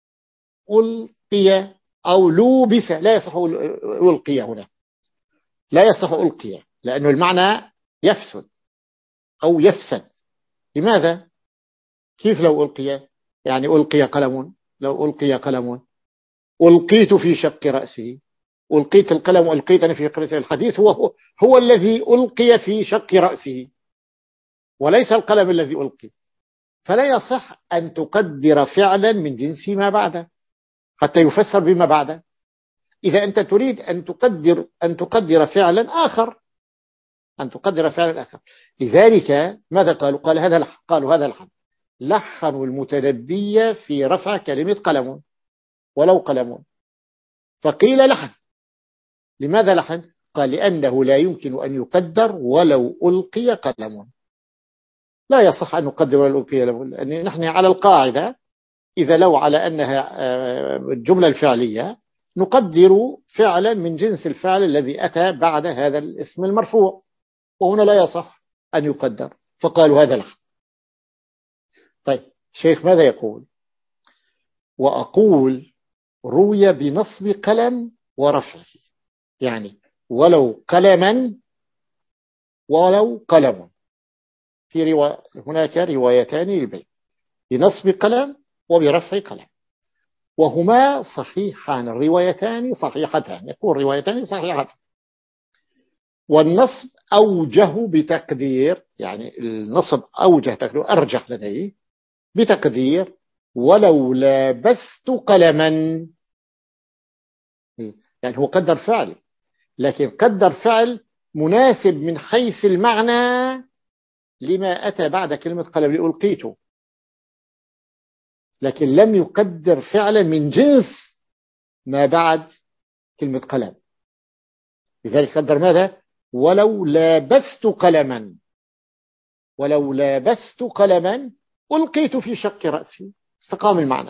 ألقي أو لوبس. لا يصح ألقي هنا، لا يصح ألقي لأنه المعنى يفسد أو يفسد. لماذا؟ كيف لو ألقي؟ يعني ألقي قلم، لو ألقي قلم ألقيت في شق رأسه، ألقيت القلم ألقيتني في شق رأسه، الحديث هو, هو هو الذي ألقي في شق رأسه وليس القلم الذي ألقي. فلا يصح أن تقدر فعلا من جنس ما بعده حتى يفسر بما بعده. إذا أنت تريد أن تقدر أن تقدر فعلا آخر، أن تقدر فعلا آخر. لذلك ماذا قالوا؟ قال هذا لحن، قالوا هذا لحن، لحنوا المتنبي في رفع كلمة قلم ولو قلم، فقيل لحن. لماذا لحن؟ قال لأنه لا يمكن أن يقدر ولو ألقي قلم، لا يصح أن نقدر ولو ألقي قلم، لأن نحن على القاعدة إذا لو على أنها الجملة الفعلية نقدر فعلا من جنس الفعل الذي أتى بعد هذا الاسم المرفوع، وهنا لا يصح أن يقدر، فقالوا هذا لحن. طيب شيخ ماذا يقول؟ وأقول روي بنصب قلم ورفعه، يعني ولو قلما ولو قلم، في روا... هناك روايتان للبيت بنصب قلم وبرفع قلم، وهما صحيحان، الروايتان صحيحتان، يقول روايتان صحيحتان. والنصب أوجه بتقدير، يعني النصب أوجه تقدير أرجح لديه بتقدير ولو لابست قلما، يعني هو قدر فعل لكن قدر فعل مناسب من حيث المعنى لما أتى بعد كلمة قلم لألقيته، لكن لم يقدر فعلا من جنس ما بعد كلمة قلم. لذلك قدر ماذا؟ ولو لابست قلما، ولو لابست قلما ألقيت في شق رأسي، استقام المعنى.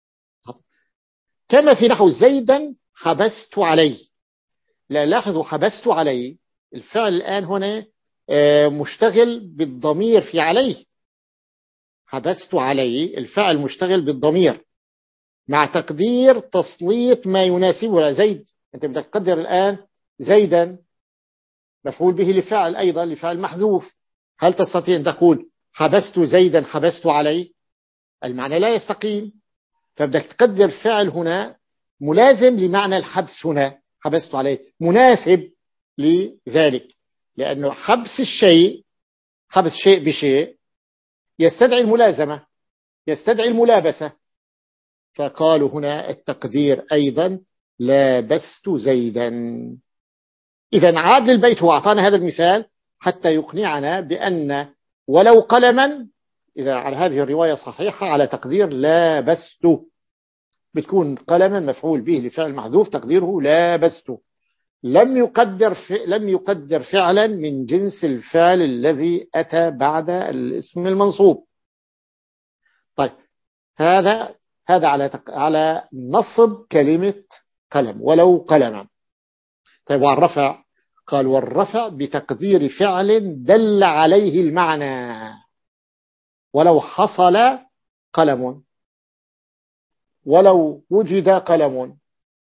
كما في نحو زيدا حبست عليه، لا لاحظوا حبست عليه، الفعل الآن هنا مشتغل بالضمير في عليه، حبست عليه الفعل مشتغل بالضمير مع تقدير تسليط ما يناسبه زيد. أنت بدك تقدر الآن زيدا مفعول به لفعل، أيضا لفعل محذوف، هل تستطيع أن تقول حبست زيدا حبست عليه؟ المعنى لا يستقيم، فبدك تقدر فعل هنا ملازم لمعنى الحبس، هنا حبست عليه مناسب لذلك، لأنه حبس الشيء، حبس شيء بشيء يستدعي الملازمة، يستدعي الملابسة، فقالوا هنا التقدير أيضا لابست زيدا. إذا عاد للبيت، هو أعطانا هذا المثال حتى يقنعنا بأن ولو قلما إذا على هذه الرواية صحيحة على تقدير لابست، بتكون قلما مفعول به لفعل محذوف تقديره لابست، لم يقدر لم يقدر فعلا من جنس الفعل الذي أتى بعد الاسم المنصوب. طيب هذا هذا على على نصب كلمة قلم ولو قلما. طيب والرفع؟ قال والرفع بتقدير فعل دل عليه المعنى، ولو حصل قلم، ولو وجد قلم،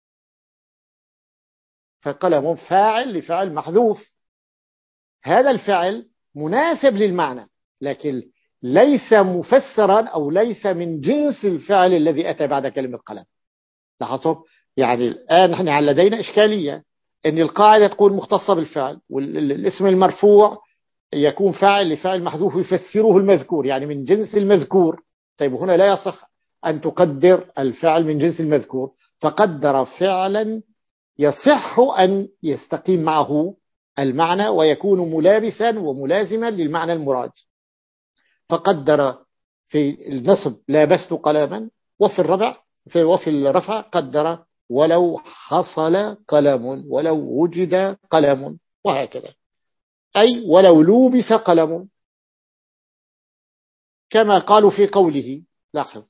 فقلم فاعل لفعل محذوف. هذا الفعل مناسب للمعنى لكن ليس مفسرا أو ليس من جنس الفعل الذي أتى بعد كلمة قلم. لاحظوا؟ يعني الآن نحن لدينا إشكالية أن القاعدة تقول مختصة بالفعل، والاسم المرفوع يكون فاعل لفعل محذوف يفسره المذكور، يعني من جنس المذكور. طيب هنا لا يصح أن تقدر الفعل من جنس المذكور، فقدر فعلا يصح أن يستقيم معه المعنى ويكون ملابسا وملازما للمعنى المراد. فقدر في النصب لابست قلما، وفي الرفع في وفي الرفع قدر ولو حصل قلم، ولو وجد قلم، وهكذا. أي ولو لوبس قلم، كما قالوا في قوله. لاحظ: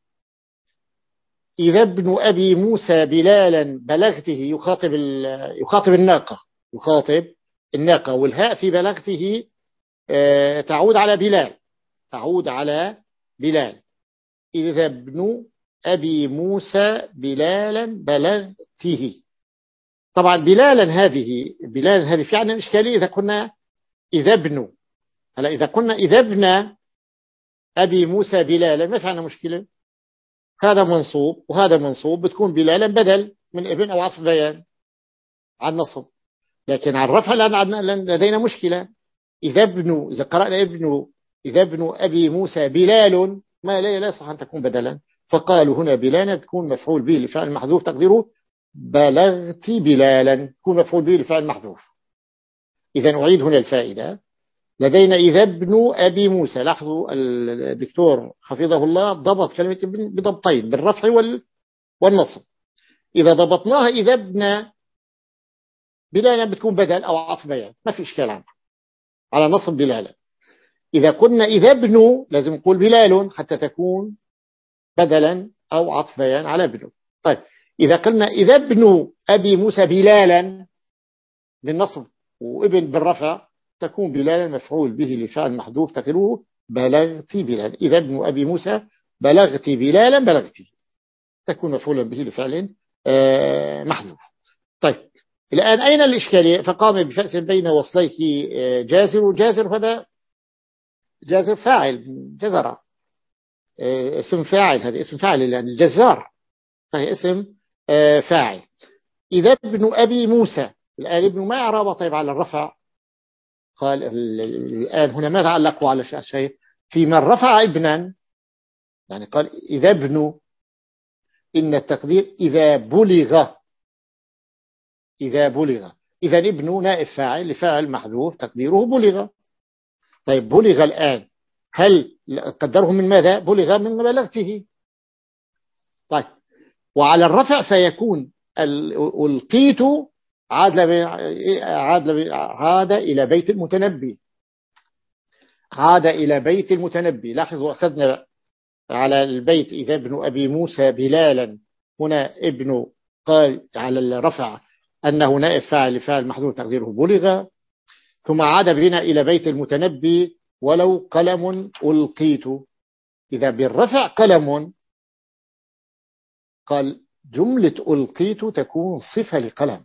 إذا ابن أبي موسى بلالا بلغته، يخاطب يخاطب الناقة، يخاطب الناقة، والهاء في بلغته تعود على بلال، تعود على بلال. إذا ابن أبي موسى بلالا بلغته. طبعا بلالا هذه بلالا هذه في عندنا إشكالية إذا كنا إذا ابن هلا إذا كنا إذا ابن أبي موسى بلالا ما في عندنا مشكلة، هذا منصوب وهذا منصوب، بتكون بلالا بدل من ابن أو عطف بيان على النصب. لكن على الرفع لدينا مشكلة. إذا ابن إذا قرأنا ابن إذا ابن أبي موسى بلال ما لا لا يصح أن تكون بدلا، فقالوا هنا بلالا تكون مفعول به لفعل محذوف تقديره بلغت بلالا، تكون مفعول به لفعل محذوف. إذا أعيد هنا الفائدة. لدينا إذا ابن أبي موسى، لاحظوا الدكتور حفظه الله ضبط كلمة ابن بضبطين، بالرفع والنصب. إذا ضبطناها إذا ابن بلالا بتكون بدل أو عطف بيان، ما في إشكال عنه على نصب بلالا. إذا قلنا إذا ابن لازم نقول بلال حتى تكون بدلا أو عطف بيان على ابن. طيب إذا قلنا إذا ابن أبي موسى بلالا بالنصب وابن بالرفع تكون بلالا مفعول به لفعل محذوف تقديره بلغت بلال. إذا ابن أبي موسى بلغت بلالا بلغتي تكون مفعولا به لفعل محذوف. طيب الآن أين الإشكالية؟ فقام بفأس بين وصليه جازر وجازر، هذا جازر فاعل جزر، اسم فاعل، هذا اسم فاعل لأن الجزار فهي اسم فاعل. إذا ابن أبي موسى، الآن ابن ما إعرابه طيب على الرفع؟ قال الآن هنا ما تعلقوا على شيء في من رفع ابنا، يعني قال إذا ابن إن التقدير إذا بلغ، إذا بلغ. إذا ابن نائب فاعل لفاعل محذوف تقديره بلغ. طيب بلغ الآن هل قدره من ماذا؟ بلغ من بلغته. طيب وعلى الرفع فيكون ألقيت عاد عاد عاد إلى بيت المتنبي، عاد إلى بيت المتنبي. لاحظوا أخذنا على البيت إذا ابن أبي موسى بلالا، هنا ابن قال على الرفع أنه نائب فاعل لفاعل محذوف تقديره بلغ. ثم عاد بنا إلى بيت المتنبي ولو قلم ألقيت. إذا بالرفع قلم قال جملة ألقيت تكون صفة لقلم،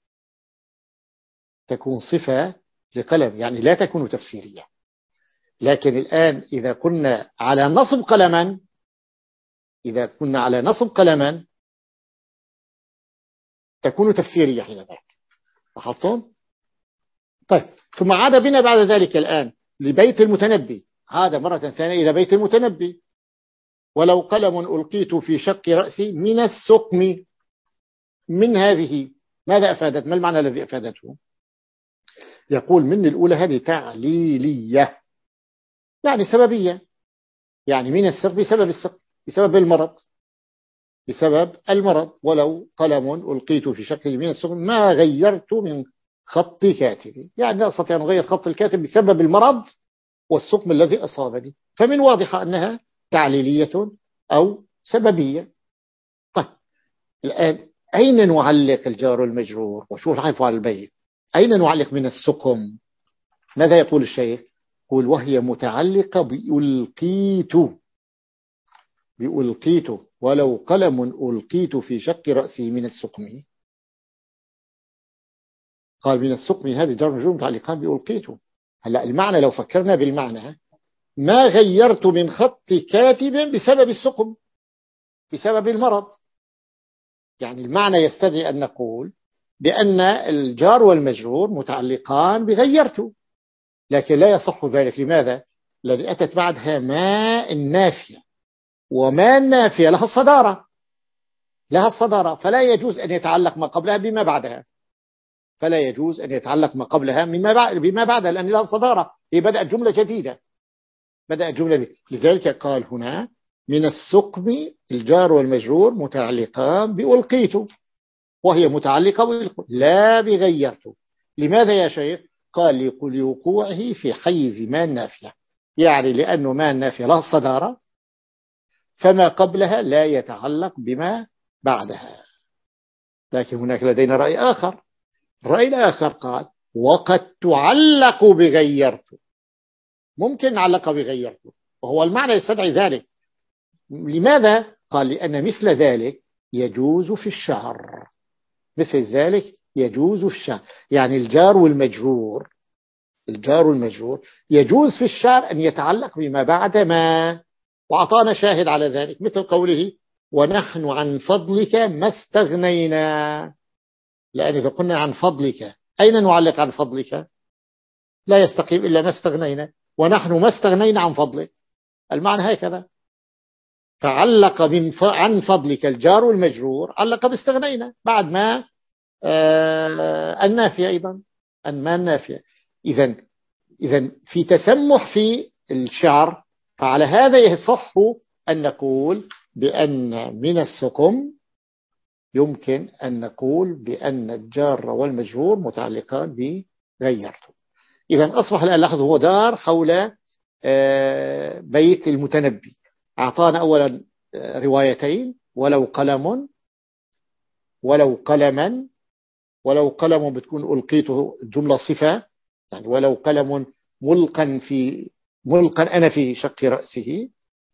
تكون صفة لقلم يعني لا تكون تفسيرية. لكن الآن إذا كنا على نصب قلما، إذا كنا على نصب قلما تكون تفسيرية حين ذاك. لاحظتم؟ طيب ثم عاد بنا بعد ذلك الآن لبيت المتنبي، عاد مرة ثانية إلى بيت المتنبي ولو قلم ألقيت في شق رأسي من السقم. من هذه ماذا أفادت؟ ما المعنى الذي أفادته؟ يقول من الأولى هذه تعليلية يعني سببية، يعني من السقم بسبب السقم، بسبب المرض، بسبب المرض. ولو قلم ألقيت في شق من السقم ما غيرت من خط كاتبي، يعني لا أستطيع أن أغير خط الكاتب بسبب المرض والسقم الذي أصابني. فمن واضحة أنها تعليلية أو سببية. طيب الآن أين نعلق الجار المجرور وشو العطف على البيت؟ أين نعلق من السقم؟ ماذا يقول الشيخ؟ قل وهي متعلقة بألقيت، بألقيت ولو قلم ألقيت في شق رأسه من السقم. قال من السقم هذه جار مجرور متعلقان بألقيت. هلا المعنى لو فكرنا بالمعنى، ما غيرت من خط كاتب بسبب السقم، بسبب المرض. يعني المعنى يستدعي أن نقول بأن الجار والمجرور متعلقان بغيرت، لكن لا يصح ذلك. لماذا؟ الذي أتت بعدها ما النافية، وما النافية لها الصدارة، لها الصدارة، فلا يجوز أن يتعلق ما قبلها بما بعدها، فلا يجوز أن يتعلق ما قبلها مما بعد بما بعدها، لأن لها الصدارة، هي بدأت جملة جديدة، بدأت جملة دي. لذلك قال هنا من السقم الجار والمجرور متعلقان بألقيت، وهي متعلقة بألقيت لا بغيرت. لماذا يا شيخ؟ قال لوقوعه في حيز ما النافية، يعني لأنه ما النافية لها الصدارة، فما قبلها لا يتعلق بما بعدها. لكن هناك لدينا رأي آخر، الرأي الآخر قال وقد تعلق بغيرت، ممكن نعلق بغيرت، وهو المعنى يستدعي ذلك. لماذا؟ قال لأن مثل ذلك يجوز في الشعر، مثل ذلك يجوز في الشعر، يعني الجار والمجرور، الجار والمجرور يجوز في الشعر أن يتعلق بما بعد ما، وأعطانا شاهد على ذلك مثل قوله ونحن عن فضلك ما استغنينا. لأن إذا قلنا عن فضلك أين نعلق عن فضلك؟ لا يستقيم إلا ما استغنينا، ونحن ما استغنينا عن فضلك، المعنى هكذا. فعلق من ف... عن فضلك الجار والمجرور علق باستغنينا بعد ما آه النافية أيضا، أن ما النافية. إذن إذن في تسمح في الشعر، فعلى هذا يصح أن نقول بأن من السقم يمكن أن نقول بأن الجار والمجرور متعلقان بغيرت. إذن أصبح الآن لاحظ هو دار حول بيت المتنبي. أعطانا أولا روايتين، ولو قلم، ولو قلما، ولو قلم بتكون ألقيته جملة صفة، يعني ولو قلم ملقا في ملقا أنا في شق رأسه،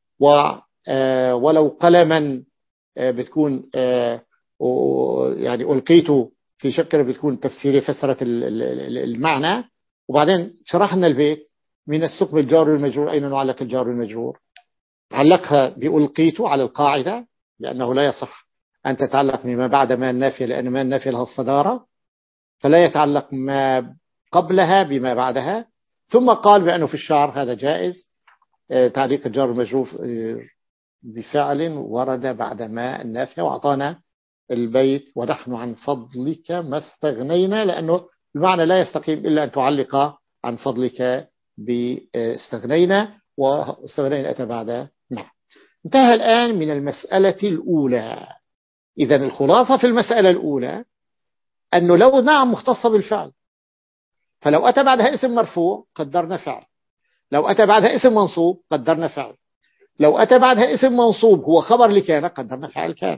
ولو قلما بتكون يعني ألقيته في شق بتكون تفسيرية فسرت المعنى. وبعدين شرحنا البيت من السقم الجار والمجرور أين نعلق الجار والمجرور؟ علقها بألقيت على القاعدة، لأنه لا يصح أن تتعلق بما بعد ما النافية، لأن ما النافية لها الصدارة، فلا يتعلق ما قبلها بما بعدها. ثم قال بأنه في الشعر هذا جائز، تعليق الجار والمجرور بفعل ورد بعد ما النافية، وأعطانا البيت ونحن عن فضلك ما استغنينا، لأنه المعنى لا يستقيم إلا أن تعلق عن فضلك باستغنينا، واستغنينا أتى بعد نعم. انتهى الآن من المسألة الأولى. إذن الخلاصة في المسألة الأولى أنه لو نعم مختصة بالفعل، فلو أتى بعدها اسم مرفوع قدرنا فعل، لو أتى بعدها اسم منصوب قدرنا فعل، لو أتى بعدها اسم منصوب هو خبر لكان قدرنا فعل كان.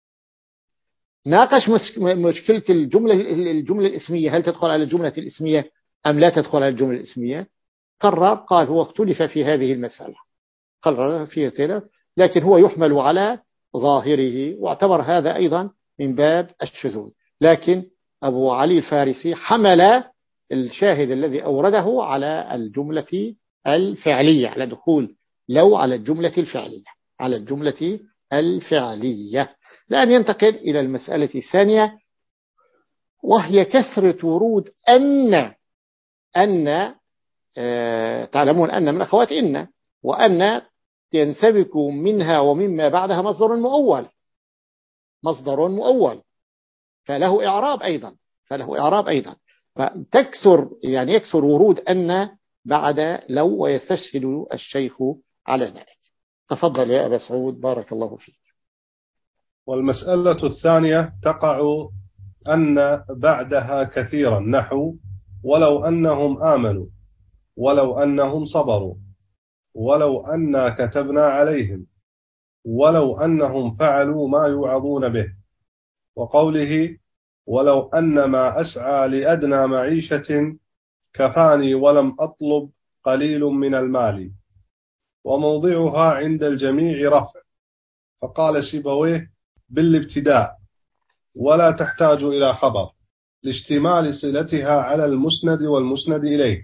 ناقش مشكلة الجملة الجملة الاسمية، هل تدخل على الجملة الاسمية أم لا تدخل على الجملة الاسمية؟ قرر قال هو اختلف في هذه المسألة، قرر فيه كده، لكن هو يحمل على ظاهره، واعتبر هذا أيضا من باب الشذوذ. لكن أبو علي الفارسي حمل الشاهد الذي أورده على الجملة الفعلية، على دخول لو على الجملة الفعلية، على الجملة الفعلية. لأن ينتقل إلى المسألة الثانية، وهي كثرة ورود أن أن آه تعلمون أن من أخوات إن، وأن ينسبك منها ومما بعدها مصدر مؤول، مصدر مؤول فله إعراب أيضا، فله إعراب أيضا، فتكثر يعني يكثر ورود أن بعد لو، ويستشهد الشيخ على ذلك. تفضل يا أبا سعود بارك الله فيك. والمسألة الثانية تقع أن بعدها كثيرا، نحو ولو أنهم آمنوا، ولو أنهم صبروا، ولو أنا كتبنا عليهم، ولو أنهم فعلوا ما يوعظون به، وقوله ولو أن ما أسعى لأدنى معيشة كفاني ولم أطلب قليل من المال، وموضعها عند الجميع رفع. فقال سيبويه بالابتداء ولا تحتاج إلى خبر لاشتمال صلتها على المسند والمسند إليه،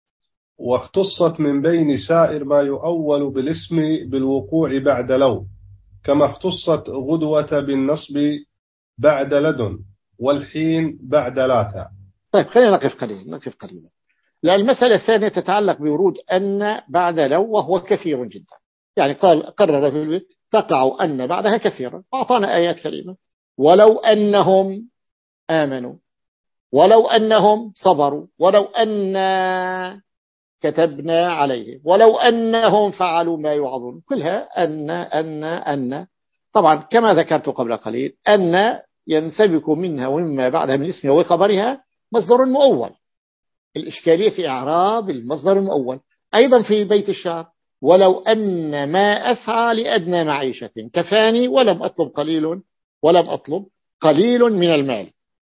واختصت من بين سائر ما يؤول بالاسم بالوقوع بعد لو، كما اختصت غدوة بالنصب بعد لدن، والحين بعد لاتا. طيب خلينا نقف قليلا نقف قليلا. لا، المسألة الثانية تتعلق بورود أن بعد لو، وهو كثير جدا. يعني قال قرر في البيت تقع أن بعدها كثيرا، أعطانا آيات كريمة: ولو أنهم آمنوا، ولو أنهم صبروا، ولو أن كتبنا عليهم، ولو أنهم فعلوا ما يوعظون، كلها أن أن أن. طبعا كما ذكرت قبل قليل أن ينسبك منها ومما بعدها من اسمها وخبرها مصدر مؤول. الإشكالية في إعراب المصدر المؤول. أيضا في بيت الشعر: ولو أن ما أسعى لأدنى معيشة كفاني ولم أطلب قليل ولم أطلب قليل من المال.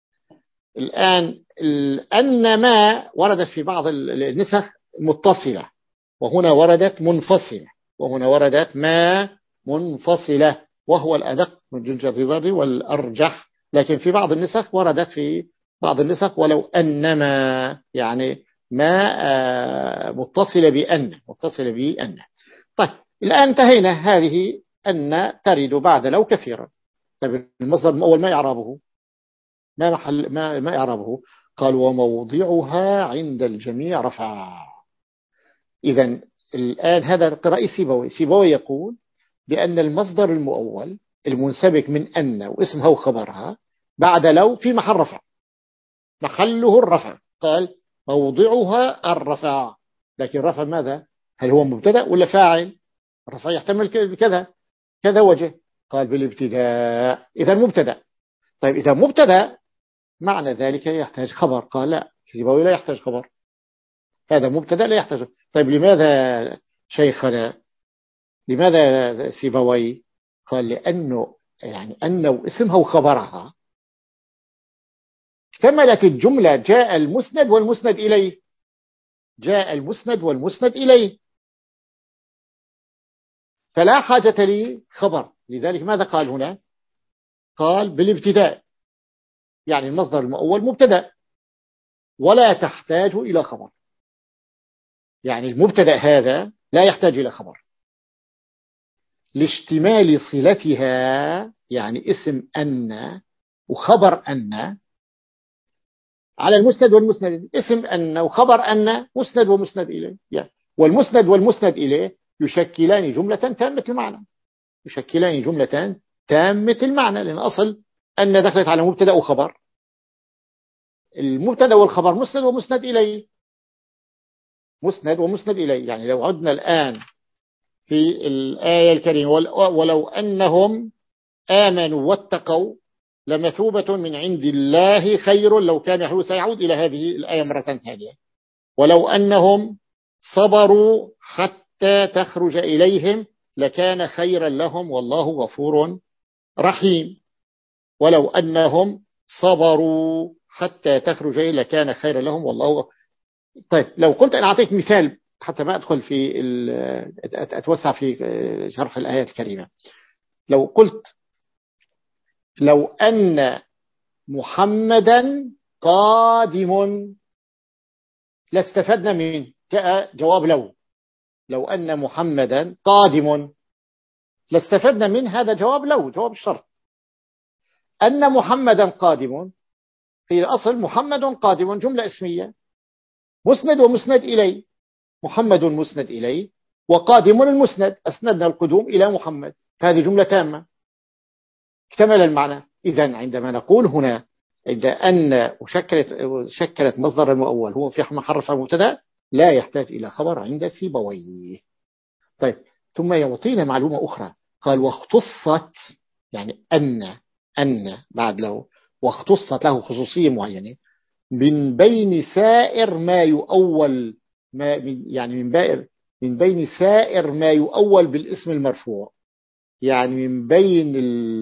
الآن أن ما وردت في بعض النسخ متصلة، وهنا وردت منفصلة، وهنا وردت ما منفصلة، وهو الأدق من الجر والأرجح. لكن في بعض النسخ وردت في بعض النسخ ولو أنما، يعني ما متصلة بأن، متصلة بأن. طيب الآن انتهينا. هذه أن ترد بعد لو كثيرا. طيب المصدر الأول ما إعرابه؟ ما محل ما ما إعرابه؟ قال وموضعها عند الجميع رفع. إذن الآن هذا قراءة سيبوي. سيبوي يقول بأن المصدر المؤول المنسبك من أن واسمها وخبرها بعد لو في محل رفع، محله الرفع. قال موضعها الرفع. لكن رفع ماذا؟ هل هو مبتدأ ولا فاعل؟ الرفع يحتمل كذا كذا وجه. قال بالابتداء، إذا مبتدأ. طيب إذا مبتدأ معنى ذلك يحتاج خبر. قال لا، سيبوي لا يحتاج خبر، هذا مبتدأ لا يحتاج. طيب لماذا شيخنا؟ لماذا سيبوي؟ قال لأنه يعني أنه اسمها وخبرها اكتملت الجملة، جاء المسند والمسند إليه، جاء المسند والمسند إليه، فلا حاجة لي خبر. لذلك ماذا قال هنا؟ قال بالابتداء، يعني المصدر المؤول مبتدأ ولا تحتاج إلى خبر. يعني المبتدأ هذا لا يحتاج إلى خبر لاشتمال صلتها، يعني اسم أن وخبر أن على المسند والمسند. اسم أن وخبر أن مسند ومسند إليه، يعني والمسند والمسند إليه يشكلان جملة تامة المعنى، يشكلان جملة تامة المعنى، لأن أصل أن دخلت على مبتدأ وخبر، المبتدأ والخبر مسند ومسند إليه، مسند ومسند إليه. يعني لو عدنا الآن في الآية الكريمة ولو أنهم آمنوا واتقوا لمثوبة من عند الله خير لو كان يحلو، سيعود إلى هذه الآية مرة ثانية. ولو أنهم صبروا حتى تخرج إليهم لكان خيرا لهم والله غفور رحيم. ولو أنهم صبروا حتى تخرج إليهم لكان خيرا لهم والله. طيب لو قلت أنا أعطيك مثال حتى ما أدخل في أتوسع في شرح الآيات الكريمة. لو قلت لو أن محمدا قادم لاستفدنا من جاء جواب لو. لو أن محمدا قادم لاستفدنا من هذا جواب لو، جواب الشرط. أن محمدا قادم في الأصل محمد قادم جملة اسمية مسند ومسند إليه، محمد مسند إليه وقادم المسند، أسندنا القدوم إلى محمد، هذه جملة تامة اكتمل المعنى. إذن عندما نقول هنا إذا أن وشكلت شكلت مصدر المؤول هو في محل رفع مبتدأ لا يحتاج إلى خبر عند سيبويه. طيب ثم يعطينا معلومة أخرى، قال واختصت، يعني أن أن بعد له واختصت له خصوصية معينة من بين سائر ما يؤول ما يعني من بائر من بين سائر ما يؤول بالاسم المرفوع، يعني من بين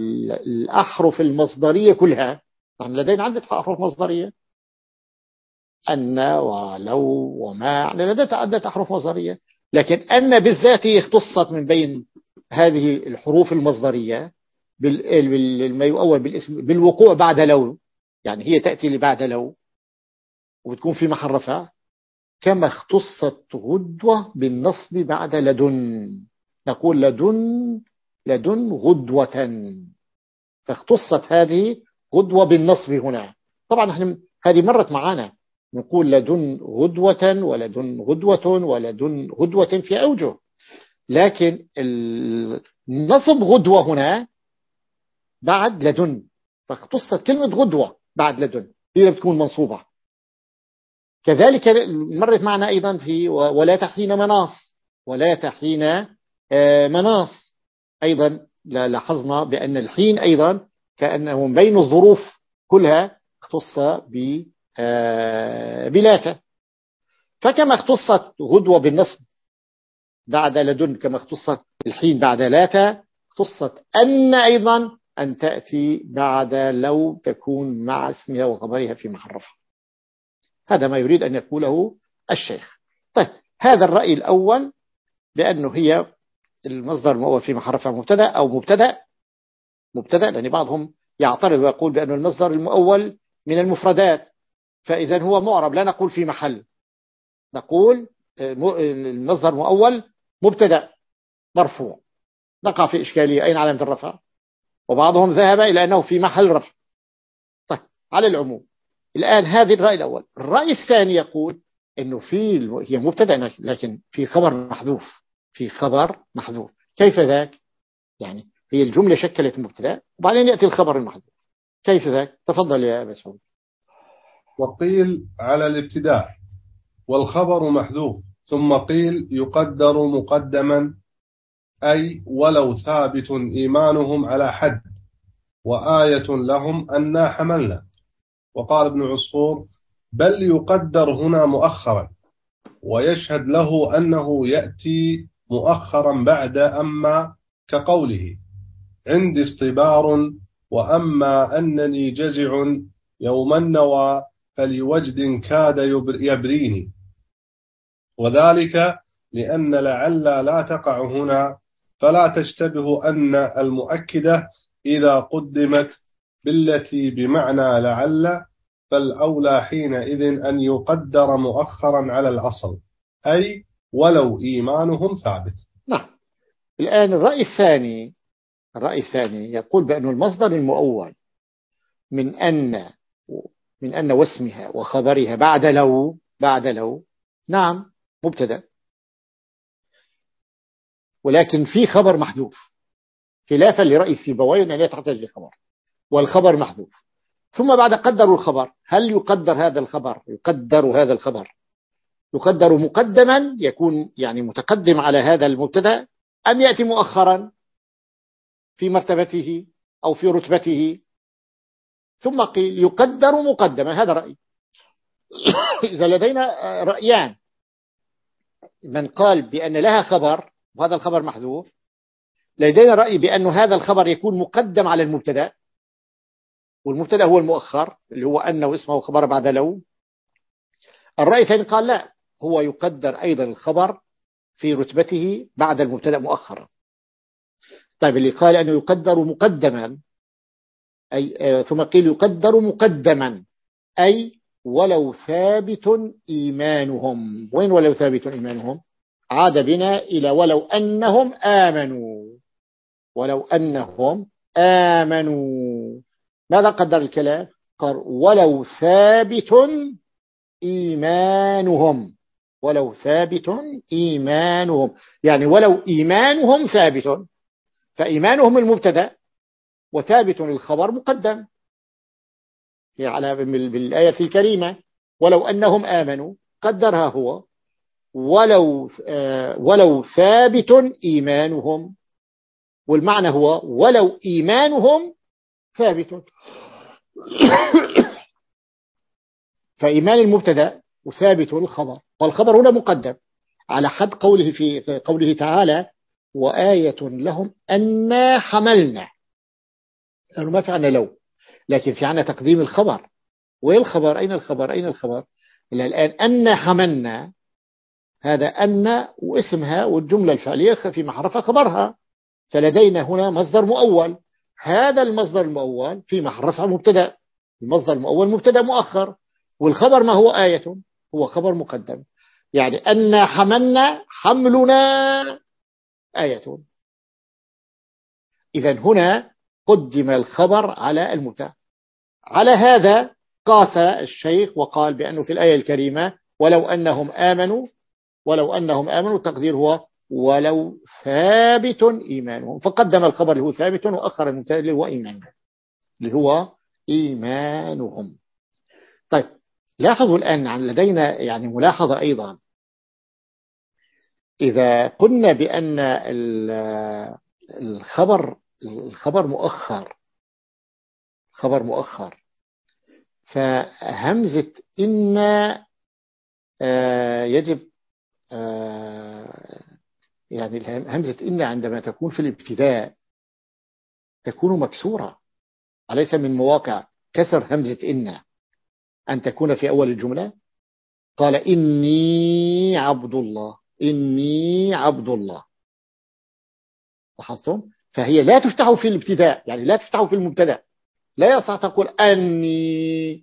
الأحرف المصدرية كلها. نحن لدينا عدة أحرف مصدرية، أن ولو وما، يعني لدينا عدة أحرف مصدرية، لكن أن بالذات اختصت من بين هذه الحروف المصدرية بالما يؤول بالاسم بالوقوع بعد لو، يعني هي تأتي لبعد لو وبتكون في محل رفع، كما اختصت غدوة بالنصب بعد لدن، نقول لدن لدن غدوة، فاختصت هذه غدوة بالنصب هنا. طبعا نحن هذه مرت معنا، نقول لدن غدوة ولدن غدوة ولدن غدوة في أوجه، لكن النصب غدوة هنا بعد لدن، فاختصت كلمة غدوة بعد لدن، هي بتكون منصوبة. كذلك مرت معنا أيضا في ولا تحين مناص، ولا تحين مناص أيضا لاحظنا بأن الحين أيضا كأنه بين الظروف كلها اختص بلاته، فكما اختصت غدوة بالنصب بعد لدن كما اختصت الحين بعد لاته، اختصت أن أيضا أن تأتي بعد لو تكون مع اسمها وخبرها في محل رفع. هذا ما يريد أن يقوله الشيخ. طيب هذا الرأي الأول بأنه هي المصدر المؤول في محل رفع مبتدأ أو مبتدأ مبتدأ، لأن بعضهم يعترض ويقول بأن المصدر المؤول من المفردات، فإذا هو معرب لا نقول في محل، نقول المصدر المؤول مبتدأ مرفوع، نقع في إشكالية أين علامة الرفع، وبعضهم ذهب إلى أنه في محل رفع. طيب على العموم الآن هذه الرأي الأول. الرأي الثاني يقول أنه في هي مبتدأ لكن في خبر محذوف، في خبر محذوف. كيف ذاك؟ يعني هي الجملة شكلت مبتدأ وبعدين يأتي الخبر المحذوف، كيف ذاك؟ تفضل يا أبا سعود. وقيل على الابتداء والخبر محذوف، ثم قيل يقدر مقدما، أي ولو ثابت إيمانهم على حد، وآية لهم أنا حملنا. وقال ابن عصفور بل يقدر هنا مؤخرا، ويشهد له أنه يأتي مؤخرا بعد أما، كقوله عندي اصطبار وأما أنني جزع يوم النوى فلوجد كاد يبريني، وذلك لأن لعل لا تقع هنا، فلا تشتبه أن المؤكدة إذا قدمت بالتي بمعنى لعل، فالأولى حينئذ أن يقدر مؤخرا على الأصل، أي ولو إيمانهم ثابت. نعم. الآن الرأي الثاني الرأي الثاني يقول بأن المصدر المؤول من أن من أن واسمها وخبرها بعد لو بعد لو نعم مبتدأ، ولكن في خبر محذوف، خلافا لرأي سيبويه أن لا تحتاج لخبر والخبر محذوف. ثم بعد قدروا الخبر، هل يقدر هذا الخبر يقدر هذا الخبر يقدر مقدما يكون يعني متقدم على هذا المبتدأ، أم يأتي مؤخرا في مرتبته أو في رتبته؟ ثم قيل يقدر مقدما، هذا رأي. إذا لدينا رأيان، من قال بأن لها خبر وهذا الخبر محذوف، لدينا رأي بأن هذا الخبر يكون مقدم على المبتدأ، والمبتدأ هو المؤخر اللي هو أنه اسمه خبر بعد لو. الرأي الثاني قال لا، هو يقدر أيضا الخبر في رتبته بعد المبتدأ مؤخرا. طيب اللي قال أنه يقدر مقدما أي ثم قيل يقدر مقدما أي ولو ثابت إيمانهم. وين ولو ثابت إيمانهم؟ عاد بنا إلى ولو أنهم آمنوا، ولو أنهم آمنوا. ماذا قدر الكلام؟ قال ولو ثابت إيمانهم، ولو ثابت إيمانهم، يعني ولو إيمانهم ثابت، فإيمانهم المبتدأ وثابت الخبر مقدم على بالآية الكريمة ولو أنهم آمنوا، قدرها هو ولو آه ولو ثابت إيمانهم، والمعنى هو ولو إيمانهم ثابت. فإيمان المبتدأ وثابت الخبر، والخبر هنا مقدم على حد قوله في قوله تعالى وآية لهم أنا حملنا، يعني ما في عنا لو، لكن في عنا تقديم الخبر. وين الخبر؟ أين الخبر؟ أين الخبر؟ إلا الآن أن حملنا، هذا أن واسمها والجملة الفعلية في محل رفع خبرها، فلدينا هنا مصدر مؤول. هذا المصدر المؤول في محل رفع مبتدأ، المصدر المؤول مبتدأ مؤخر، والخبر ما هو آية، هو خبر مقدم. يعني أن حملنا، حملنا آية. إذن هنا قدم الخبر على المبتدأ. على هذا قاس الشيخ وقال بأنه في الآية الكريمة ولو أنهم آمنوا، ولو أنهم آمنوا تقدير هو ولو ثابت إيمانهم، فقدم الخبر اللي هو ثابت وأخر المبتدأ اللي هو إيمانهم، اللي هو إيمانهم. طيب لاحظوا الآن عن لدينا يعني ملاحظة أيضا، إذا قلنا بأن الخبر الخبر مؤخر، خبر مؤخر، فهمزة إن يجب يعني همزة إن عندما تكون في الابتداء تكون مكسورة، أليس من مواقع كسر همزة إن أن تكون في أول الجملة؟ قال إني عبد الله، إني عبد الله، لاحظتم؟ فهي لا تفتح في الابتداء، يعني لا تفتح في المبتدأ، لا يصح تقول أني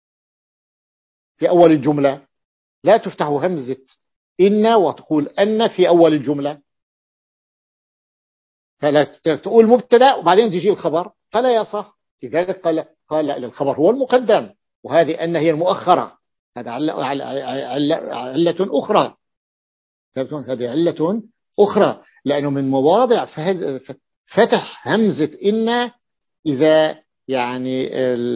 في أول الجملة، لا تفتح همزة إن وتقول أن في أول الجملة، فلا تقول مبتدأ وبعدين تجي الخبر، فلا يصح. لذلك قال قال لا، الخبر هو المقدم، وهذه أن هي المؤخرة، هذا علة, علة, علة أخرى، هذه علة أخرى، لأنه من مواضع فتح همزة إن إذا يعني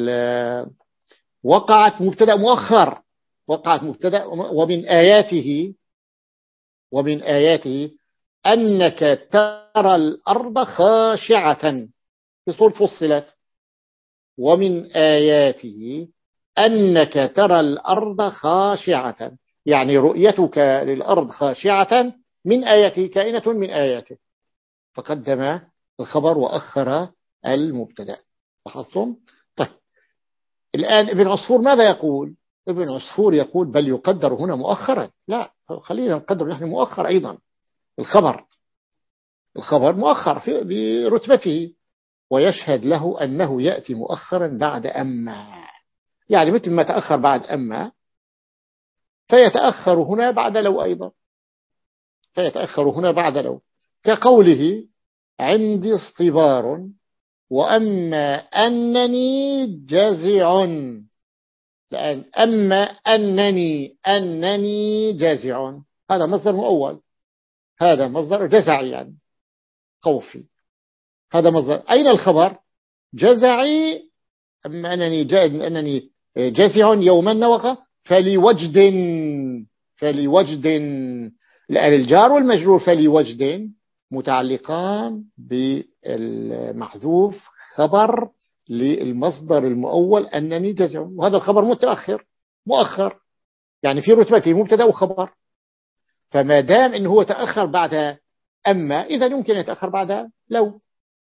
وقعت مبتدأ مؤخر، وقعت مبتدأ. ومن آياته ومن آياته أنك ترى الأرض خاشعة في سورة فصلت، ومن آياته أنك ترى الأرض خاشعة، يعني رؤيتك للأرض خاشعة من آياته، كائنة من آياته، فقدم الخبر وأخر المبتدأ. لاحظتم؟ طيب الآن ابن عصفور ماذا يقول؟ ابن عصفور يقول بل يقدر هنا مؤخرا. لا، خلينا نقدر نحن مؤخر أيضا، الخبر الخبر مؤخر برتبته، ويشهد له أنه يأتي مؤخرا بعد أما، يعني مثل ما تأخر بعد أما فيتأخر هنا بعد لو أيضا، فيتأخر هنا بعد لو، كقوله عندي اصطبار وأما أنني جازع. لأن أما أنني أنني جازع هذا مصدر مؤول، هذا مصدر جزعي يعني خوفي، هذا مصدر. أين الخبر؟ جزعي. أما أنني أنني جازع يوما نوقع فلوجد، فلوجد، لأن الجار والمجرور فلوجد متعلقان بالمحذوف خبر للمصدر المؤول أنني جازع، وهذا الخبر متأخر مؤخر، يعني في رتبته مبتدأ وخبر، فما دام إنه هو تأخر بعد أما إذا يمكن يتأخر بعد لو.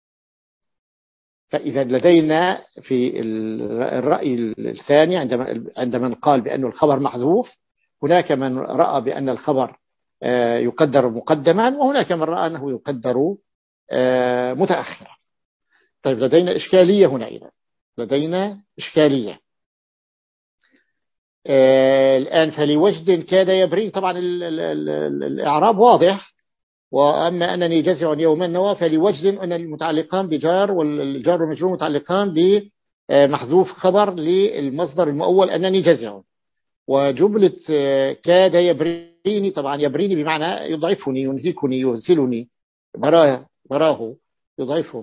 فإذا لدينا في الرأي الثاني عندما عندما قال بأن الخبر محذوف، هناك من رأى بأن الخبر يقدر مقدما، وهناك من رأى أنه يقدر متأخرا. طيب لدينا إشكالية هنا إذا لدينا إشكالية الآن. فلوجد كاد يبرين، طبعا الإعراب واضح، وأما أنني جزع يوما نوى فلوجد أن المتعلقان بجار، والجار والمجرور متعلقان بمحذوف خبر للمصدر المؤول أنني جزع. وجملة كاد يبريني، طبعا يبريني بمعنى يضعفني ينهكني يهزلني، براه براه يضعفه.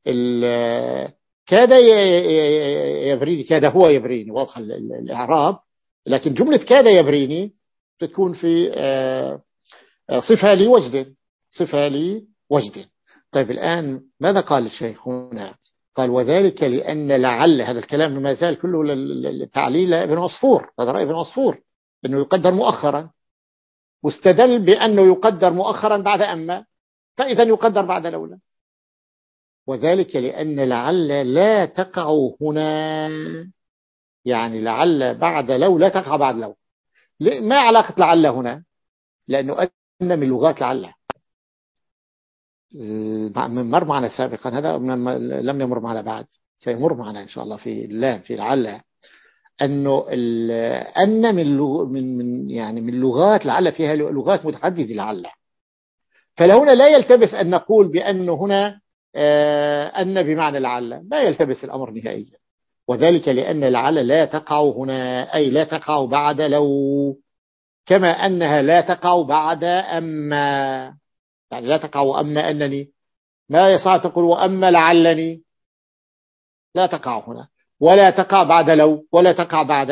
كاد يبريني، كاد هو يبريني، واضح الإعراب، لكن جملة كاد يبريني تكون في صفة لوجد، صفة لوجد. طيب الآن ماذا قال الشيخ هنا؟ قال وذلك لأن لعل، هذا الكلام ما زال كله للتعليل ابن عصفور، هذا رأي ابن عصفور أنه يقدر مؤخرا، واستدل بأنه يقدر مؤخرا بعد أما، فإذا يقدر بعد لولا. وذلك لأن لعل لا تقع هنا، يعني لعل بعد لو لا تقع بعد لو، ما علاقة لعل هنا؟ لأنه أن من لغات لعل مر معنا سابقا، هذا لم يمر معنا بعد، سيمر معنا إن شاء الله في اللام في لعل، أنه أن من من من يعني من لغات لعل، فيها لغات متعددة لعل. فلهنا لا يلتبس أن نقول بأنه هنا أن بمعنى لعل، لا يلتبس الأمر نهائيا، وذلك لأن لعل لا تقع هنا، أي لا تقع بعد لو، كما أنها لا تقع بعد أما، يعني لا تقع وأما أنني، ما يصح تقول وأما لعلني، لا تقع هنا، ولا تقع بعد لو، ولا تقع بعد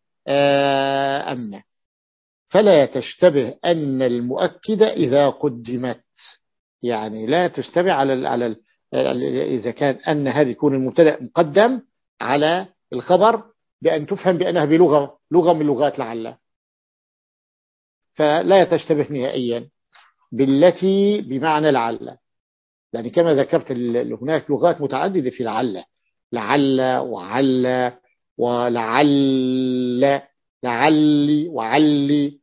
أما. فلا تشتبه أن المؤكدة إذا قدمت، يعني لا تشتبه على ال على ال إذا كان أن هذه يكون المبتدأ مقدم على الخبر بأن تفهم بأنها بلغة لغة من لغات لعل، فلا تشتبه نهائيا بالتي بمعنى لعل، يعني كما ذكرت هناك لغات متعددة في لعل، لعل وعل ولعل، لعلي وعلي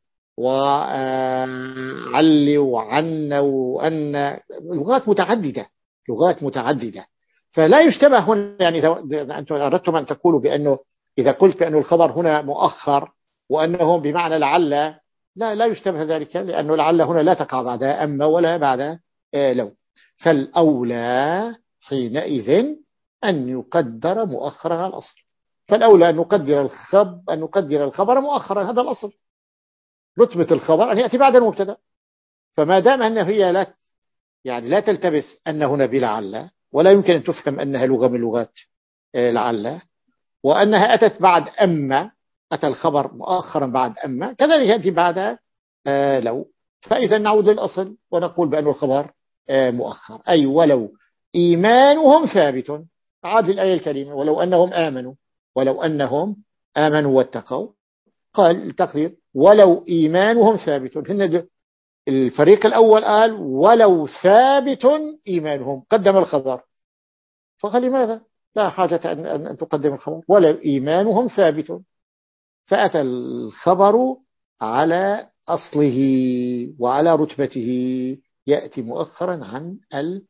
وعلي وعن وأن، لغات متعددة، لغات متعددة. فلا يشتبه هنا، يعني إذا أنتم أردتم أن تقولوا بأنه إذا قلت بأن الخبر هنا مؤخر وأنه بمعنى لعل، لا لا يشتبه ذلك، لأنه لعل هنا لا تقع بعد أما ولا بعد لو. فالأولى حينئذ أن يقدر مؤخرا على الأصل، فالأولى أن نقدر الخبر أن نقدر الخبر مؤخرا، هذا الأصل، رتبة الخبر أن يأتي بعد المبتدا. فما دام أنه هي لا يعني لا تلتبس أن هنا بلعل، ولا يمكن أن تفهم أنها لغة من لغات لعل، وأنها أتت بعد أما، أتى الخبر مؤخرا بعد أما، كذلك يأتي بعد لو. فإذا نعود للأصل ونقول بأن الخبر مؤخر، أي ولو إيمانهم ثابت، عاد الآية الكريمة ولو أنهم آمنوا، ولو أنهم آمنوا واتقوا، قال التقدير ولو إيمانهم ثابت. هن الفريق الأول قال ولو ثابت إيمانهم، قدم الخبر، فقال لماذا لا حاجة أن, أن تقدم الخبر، ولو إيمانهم ثابت، فأتى الخبر على أصله وعلى رتبته، يأتي مؤخرا عن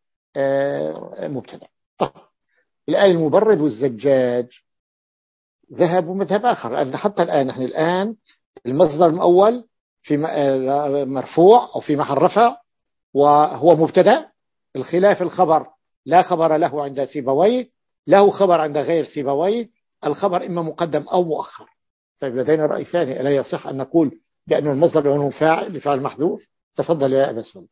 المبتدا. طيب الآن المبرد والزجاج ذهبوا مذهب آخر، حتى الآن نحن الآن المصدر الأول في مرفوع أو في محل رفع وهو مبتدا، الخلاف الخبر لا خبر له عند سيبويه، له خبر عند غير سيبويه، الخبر إما مقدم أو مؤخر. طيب لدينا رأي ثاني، ألا يصح أن نقول بأن المصدر هو فاعل لفعل محذوف؟ تفضل يا أبا سعود.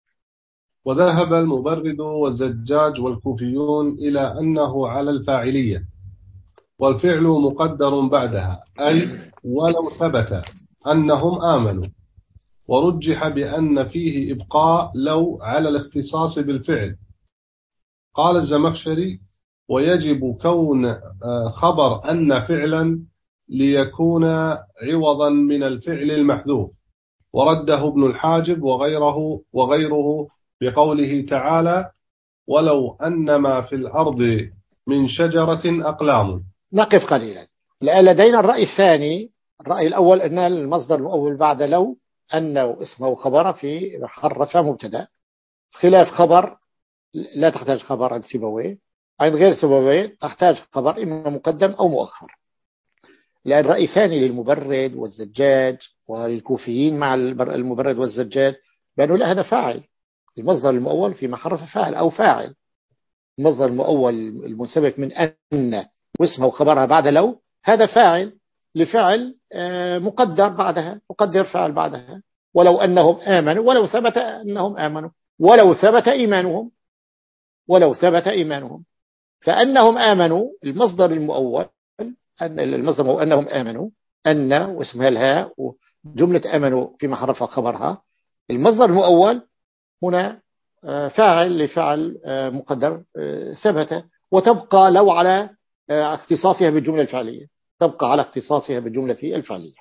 وذهب المبرد والزجاج والكوفيون إلى أنه على الفاعلية، والفعل مقدر بعدها، أي ولو ثبت أنهم آمنوا، ورجح بأن فيه إبقاء لو على الاختصاص بالفعل. قال الزمخشري ويجب كون خبر أن فعلا ليكون عوضا من الفعل المحذوف، ورده ابن الحاجب وغيره وغيره بقوله تعالى ولو أن ما في الأرض من شجرة أقلام. نقف قليلا، لدينا الرأي الثاني. الرأي الأول أن المصدر الأول بعد لو أنه اسمه خبر في حرف مبتدا، خلاف خبر لا تحتاج خبر عند سيبويه، عند غير سيبويه تحتاج خبر إما مقدم أو مؤخر. لأن رأي ثاني للمبرد والزجاج وللكوفيين مع المبرد والزجاج بأنه لا، هذا فاعل، المصدر المؤول في محرف فاعل أو فاعل، المصدر المؤول المنسبك من أن واسمه خبرها بعد لو، هذا فاعل لفعل مقدر بعدها، مقدر فعل بعدها، ولو أنهم آمنوا، ولو ثبت أنهم آمنوا، ولو ثبت إيمانهم، ولو ثبت إيمانهم. فأنهم آمنوا المصدر المؤول، أن المصدر أنهم آمنوا، أن واسمها الهاء وجملة آمنوا في محرف خبرها، المصدر المؤول هنا فاعل لفعل مقدر ثبت، وتبقى لو على اختصاصها بالجملة الفعلية، تبقى على اختصاصها بالجملة الفعلية.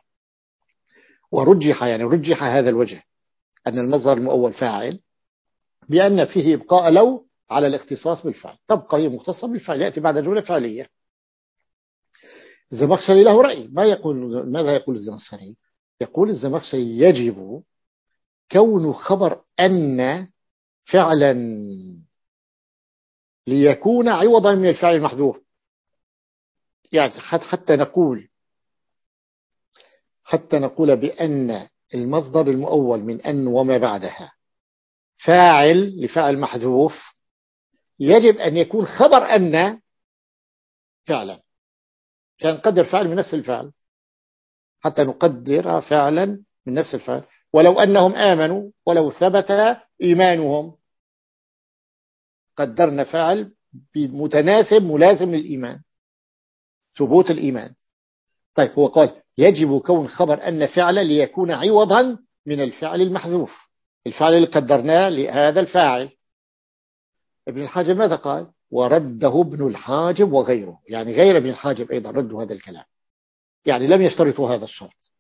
ورجح يعني رجح هذا الوجه أن المصدر المؤول فاعل بأن فيه إبقاء لو على الاختصاص بالفعل، تبقى هي مختصة بالفعل، يأتي بعد جملة فعلية. الزمخشري له رأي، ما يقول ماذا يقول الزمخشري؟ يقول الزمخشري يجب كون خبر أن فعلا ليكون عوضا من الفعل المحذوف. يعني حتى نقول حتى نقول بأن المصدر المؤول من أن وما بعدها فاعل لفعل محذوف، يجب أن يكون خبر أن فعلا، عشان نقدر فعل من نفس الفعل، حتى نقدر فعلا من نفس الفعل. ولو أنهم آمنوا ولو ثبت إيمانهم، قدرنا فعل متناسب ملازم للإيمان، ثبوت الإيمان. طيب هو قال يجب كون خبر أن فعل ليكون عوضا من الفعل المحذوف، الفعل اللي قدرناه لهذا الفاعل. ابن الحاجب ماذا قال؟ ورده ابن الحاجب وغيره، يعني غير ابن الحاجب أيضا ردوا هذا الكلام، يعني لم يشترطوا هذا الشرط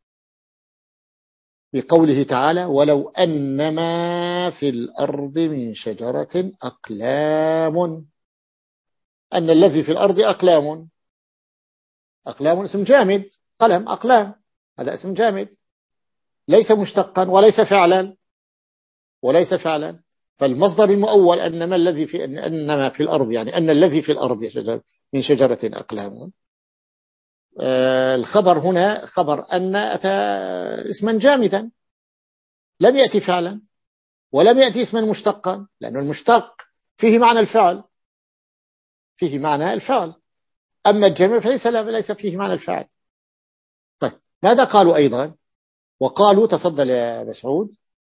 بقوله تعالى ولو أنما في الأرض من شجرة أقلام. أن الذي في الأرض أقلام، أقلام اسم جامد، قلم أقلام هذا اسم جامد ليس مشتقا وليس فعلا وليس فعلا. فالمصدر المؤول أنما الذي في أنما في الأرض، يعني أن الذي في الأرض من شجرة أقلام. آه الخبر هنا خبر أن أتى اسما جامدا لم يأتي فعلا ولم يأتي اسما مشتقا، لأن المشتق فيه معنى الفعل، فيه معنى الفعل. أما الجمع فليس ليس فيه معنى الفعل. طيب ماذا قالوا أيضا؟ وقالوا تفضل يا مسعود.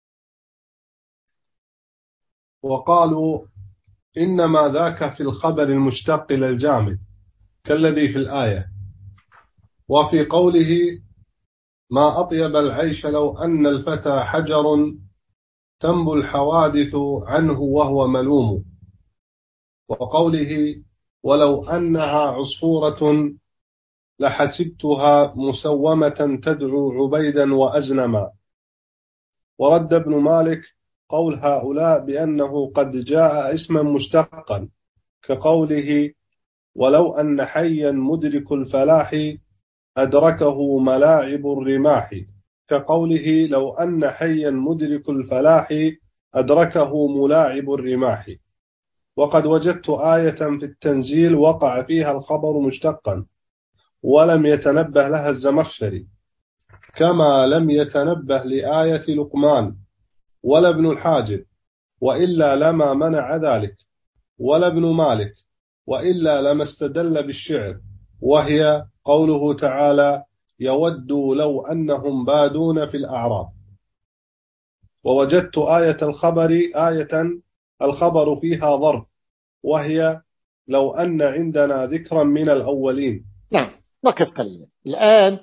وقالوا إنما ذاك في الخبر المشتق للجامد كالذي في الآية. وفي قوله ما أطيب العيش لو أن الفتى حجر تنبو الحوادث عنه وهو ملوم. وقوله ولو أنها عصفورة لحسبتها مسومة تدعو عبيدا وأزنما. ورد ابن مالك قول هؤلاء بأنه قد جاء اسما مشتقا كقوله ولو أن حيا مدرك الفلاح أدركه ملاعب الرماح، كقوله لو أن حيا مدرك الفلاح أدركه ملاعب الرماح. وقد وجدت آية في التنزيل وقع فيها الخبر مشتقا ولم يتنبه لها الزمخشري، كما لم يتنبه لآية لقمان ولا ابن الحاجب، وإلا لما منع ذلك، ولا ابن مالك، وإلا لما استدل بالشعر، وهي قوله تعالى يود لو أنهم بادون في الأعراب. ووجدت آية الخبر آية الخبر فيها ظرف، وهي لو أن عندنا ذكرا من الأولين. نعم نقف قليلا الآن.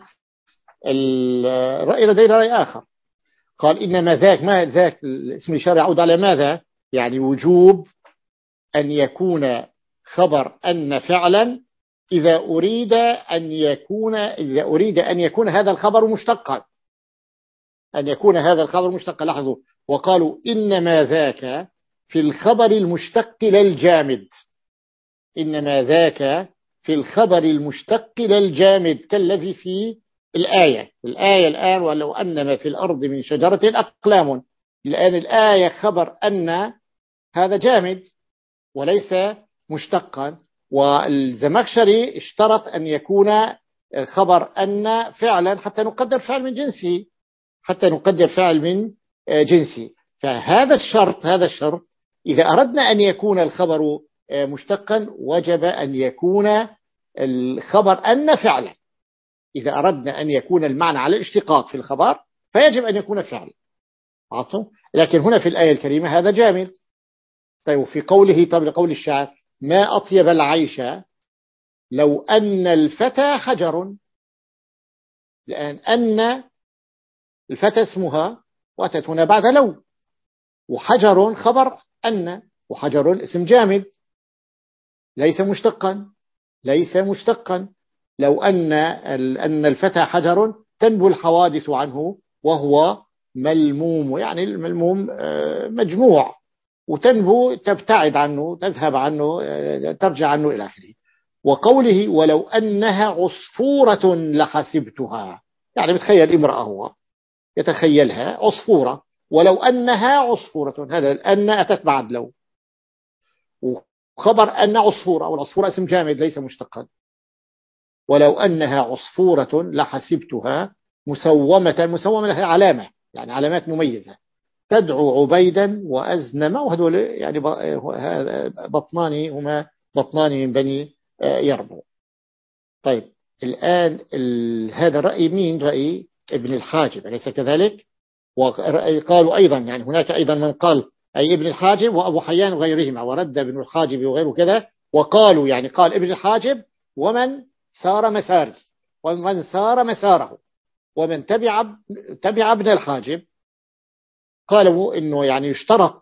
الرأي لدينا رأي آخر، قال إنما ذاك، ما ذاك الاسم الإشارة يعود على ماذا؟ يعني وجوب أن يكون خبر أن فعلا إذا أريد أن يكون إذا أريد أن يكون هذا الخبر مشتقا، أن يكون هذا الخبر مشتقا. لاحظوا وقالوا إنما ذاك في الخبر المشتق للجامد، إنما ذاك في الخبر المشتق للجامد كالذي في الآية. الآية الآن ولو أنما في الأرض من شجرة أقلام، الآن الآية خبر أن هذا جامد وليس مشتقا، والزمخشري اشترط أن يكون خبر أن فعلا حتى نقدر فعل من جنسه، حتى نقدر فعل من جنسه. فهذا الشرط هذا الشرط إذا أردنا أن يكون الخبر مشتقا وجب أن يكون الخبر أن فعلا. إذا أردنا أن يكون المعنى على الاشتقاق في الخبر فيجب أن يكون فعلا. عطوا. لكن هنا في الآية الكريمة هذا جامد. طيب في قوله طب لقول الشاعر ما أطيب العيش لو أن الفتى حجر، لأن أن الفتى اسمها وأتت هنا بعد لو، وحجر خبر أن، وحجر اسم جامد ليس مشتقا ليس مشتقا. لو أن أن الفتى حجر تنبو الحوادث عنه وهو ملموم، يعني الملموم مجموع، وتنبو تبتعد عنه تذهب عنه ترجع عنه إلى آخره. وقوله ولو أنها عصفورة لحسبتها، يعني بتخيل امرأة هو يتخيلها عصفورة، ولو أنها عصفورة، هذا أن أتت بعد لو، وخبر أن عصفورة، والعصفورة اسم جامد ليس مشتقا. ولو أنها عصفورة لحسبتها مسومة، مسومة لها علامة، يعني علامات مميزة، تدعو عبيدا وأزنم، وهذول يعني بطنان هما بطنان من بني يربو. طيب الآن هذا رأي مين؟ رأي ابن الحاجب، أليس كذلك؟ وقالوا أيضا يعني هناك أيضا من قال أي ابن الحاجب وأبو حيان وغيرهما، ورد ابن الحاجب وغيره كذا، وقالوا يعني قال ابن الحاجب ومن سار مساره، ومن سار مساره، ومن تبع تبع ابن الحاجب. قالوا إنه يعني يشترط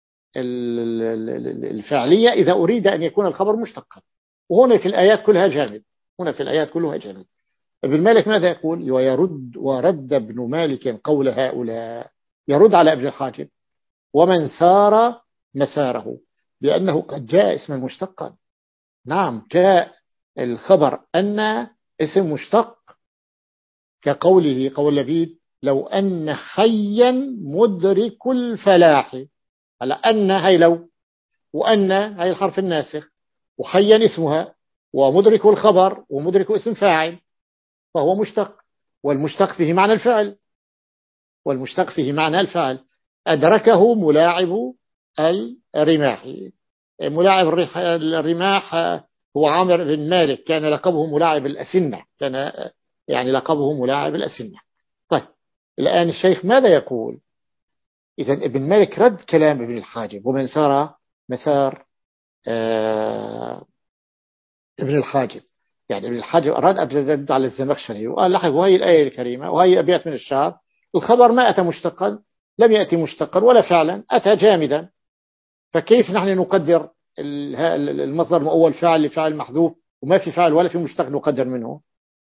الفعلية إذا أريد أن يكون الخبر مشتقا، وهنا في الآيات كلها جامد، هنا في الآيات كلها جامد. ابن مالك ماذا يقول؟ ويرد ورد ابن مالك قول هؤلاء، يرد على ابن الحاجب ومن سار مساره، بأنه قد جاء اسما مشتقا. نعم جاء الخبر أن اسم مشتق، كقوله قول لبيد لو أن حيا مدرك الفلاح. على أن هي لو، وأن هي الحرف الناسخ، وحيا اسمها، ومدرك الخبر، ومدرك اسم فاعل، فهو مشتق، والمشتق فيه معنى الفعل، والمشتق فيه معنى الفعل. أدركه ملاعب الرماح، ملاعب الرماح هو عامر بن مالك، كان لقبه ملاعب الأسنة، كان يعني لقبه ملاعب الأسنة. طيب الآن الشيخ ماذا يقول؟ إذن ابن مالك رد كلام ابن الحاجب ومن سار مسار آه ابن الحاجب، يعني ابن الحاجب أراد أبدا على الزمخشري وقال لحظ وهي الآية الكريمة وهي أبيات من الشعر، الخبر ما أتى مشتقا، لم يأتي مشتقا ولا فعلا، أتى جامدا، فكيف نحن نقدر المصدر المؤول فاعل لفعل محذوف وما في فعل ولا في مشتق نقدر منه؟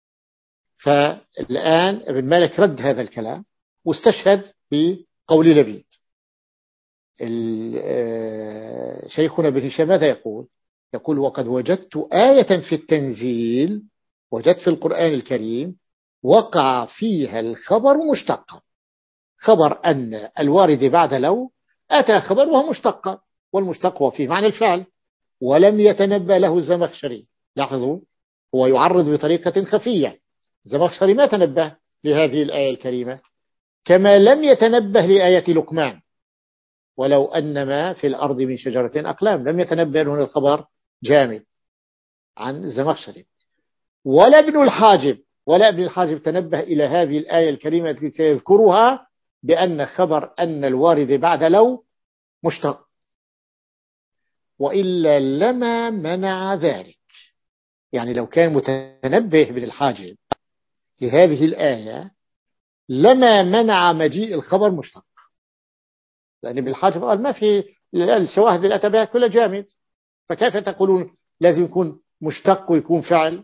فالآن ابن مالك رد هذا الكلام واستشهد بقول لبيد. شيخنا ابن هشام ماذا يقول؟ يقول وقد وجدت آية في التنزيل، وجدت في القرآن الكريم وقع فيها الخبر مشتقا، خبر أن الوارد بعد لو أتى خبر وهو مشتق، والمشتق هو فيه معنى الفعل، ولم يتنبأ له الزمخشري. لاحظوا هو يعرض بطريقة خفية، الزمخشري ما تنبه لهذه الآية الكريمة، كما لم يتنبه لآية لقمان ولو أن ما في الأرض من شجرة أقلام، لم يتنبه هنا الخبر جامد عن الزمخشري. ولا ابن الحاجب ولا ابن الحاجب تنبه إلى هذه الآية الكريمة التي سيذكرها بأن خبر أن الوارد بعد لو مشتق، وإلا لما منع ذلك. يعني لو كان متنبه ابن الحاجب لهذه الآية لما منع مجيء الخبر مشتق، لأن ابن الحاجب قال ما في الشواهد اللي أتى بها كلها جامد، فكيف تقولون لازم يكون مشتق ويكون فعل؟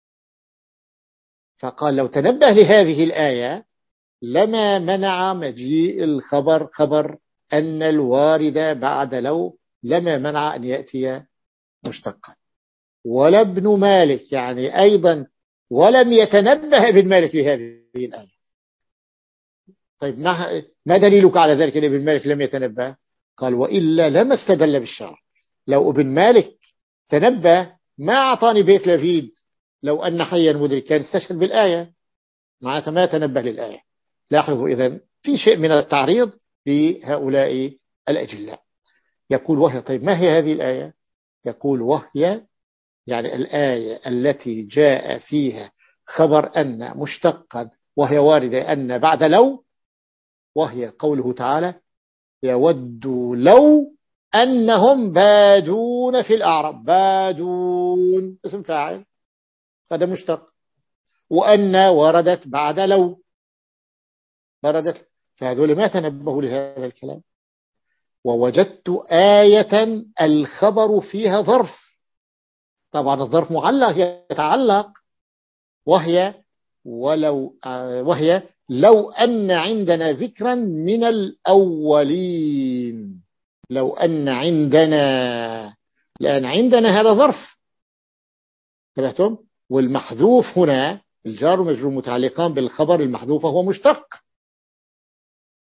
فقال لو تنبه لهذه الآية لما منع مجيء الخبر، خبر أن الوارد بعد لو لما منع أن يأتي مشتقا. ولا ابن مالك يعني أيضا ولم يتنبه ابن مالك لهذه الآية. طيب ما دليلك على ذلك أن ابن مالك لم يتنبه؟ قال وإلا لما استدل بالشرع. لو ابن مالك تنبه ما أعطاني بيت لفيد لو أن حيا مدرك، كان استشهد بالآية، معناتها ما تنبه للآية. لاحظوا إذن في شيء من التعريض بهؤلاء الأجلاء. يقول وهي، طيب ما هي هذه الآية؟ يقول وهي يعني الآية التي جاء فيها خبر أن مشتقا وهي واردة أن بعد لو، وهي قوله تعالى يود لو أنهم بادون في الأعراب، بادون اسم فاعل هذا مشتق، وأن وردت بعد لو وردت، فهذول ما تنبهوا لهذا الكلام. ووجدت آية الخبر فيها ظرف، طبعا الظرف معلق يتعلق، وهي ولو وهي لو أن عندنا ذكرا من الأولين، لو أن عندنا، لأن عندنا هذا ظرف تبعتم، والمحذوف هنا الجار والمجرور متعلقان بالخبر المحذوف وهو مشتق،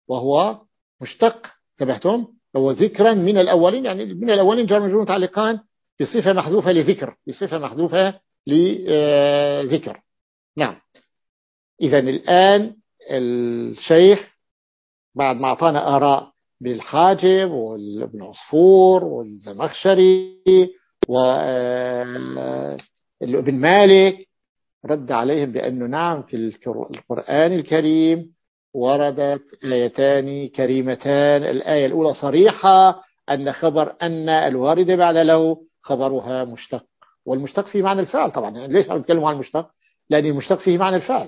وهو مشتق. انتبهتم؟ هو ذكرا من الأولين، يعني من الأولين جار مجرور متعلقان بصفة محذوفة لذكر، بصفة محذوفة لذكر. نعم. إذا الآن الشيخ بعد ما أعطانا آراء بالحاجب والابن عصفور والزمخشري والابن مالك، رد عليهم بأنه نعم في القرآن الكريم وردت آيتان كريمتان، الآية الأولى صريحة أن خبر أن الوارد بعد لو خبرها مشتق، والمشتق فيه معنى الفعل طبعا. يعني ليش عم نتكلم عن المشتق؟ لأن المشتق فيه معنى الفعل،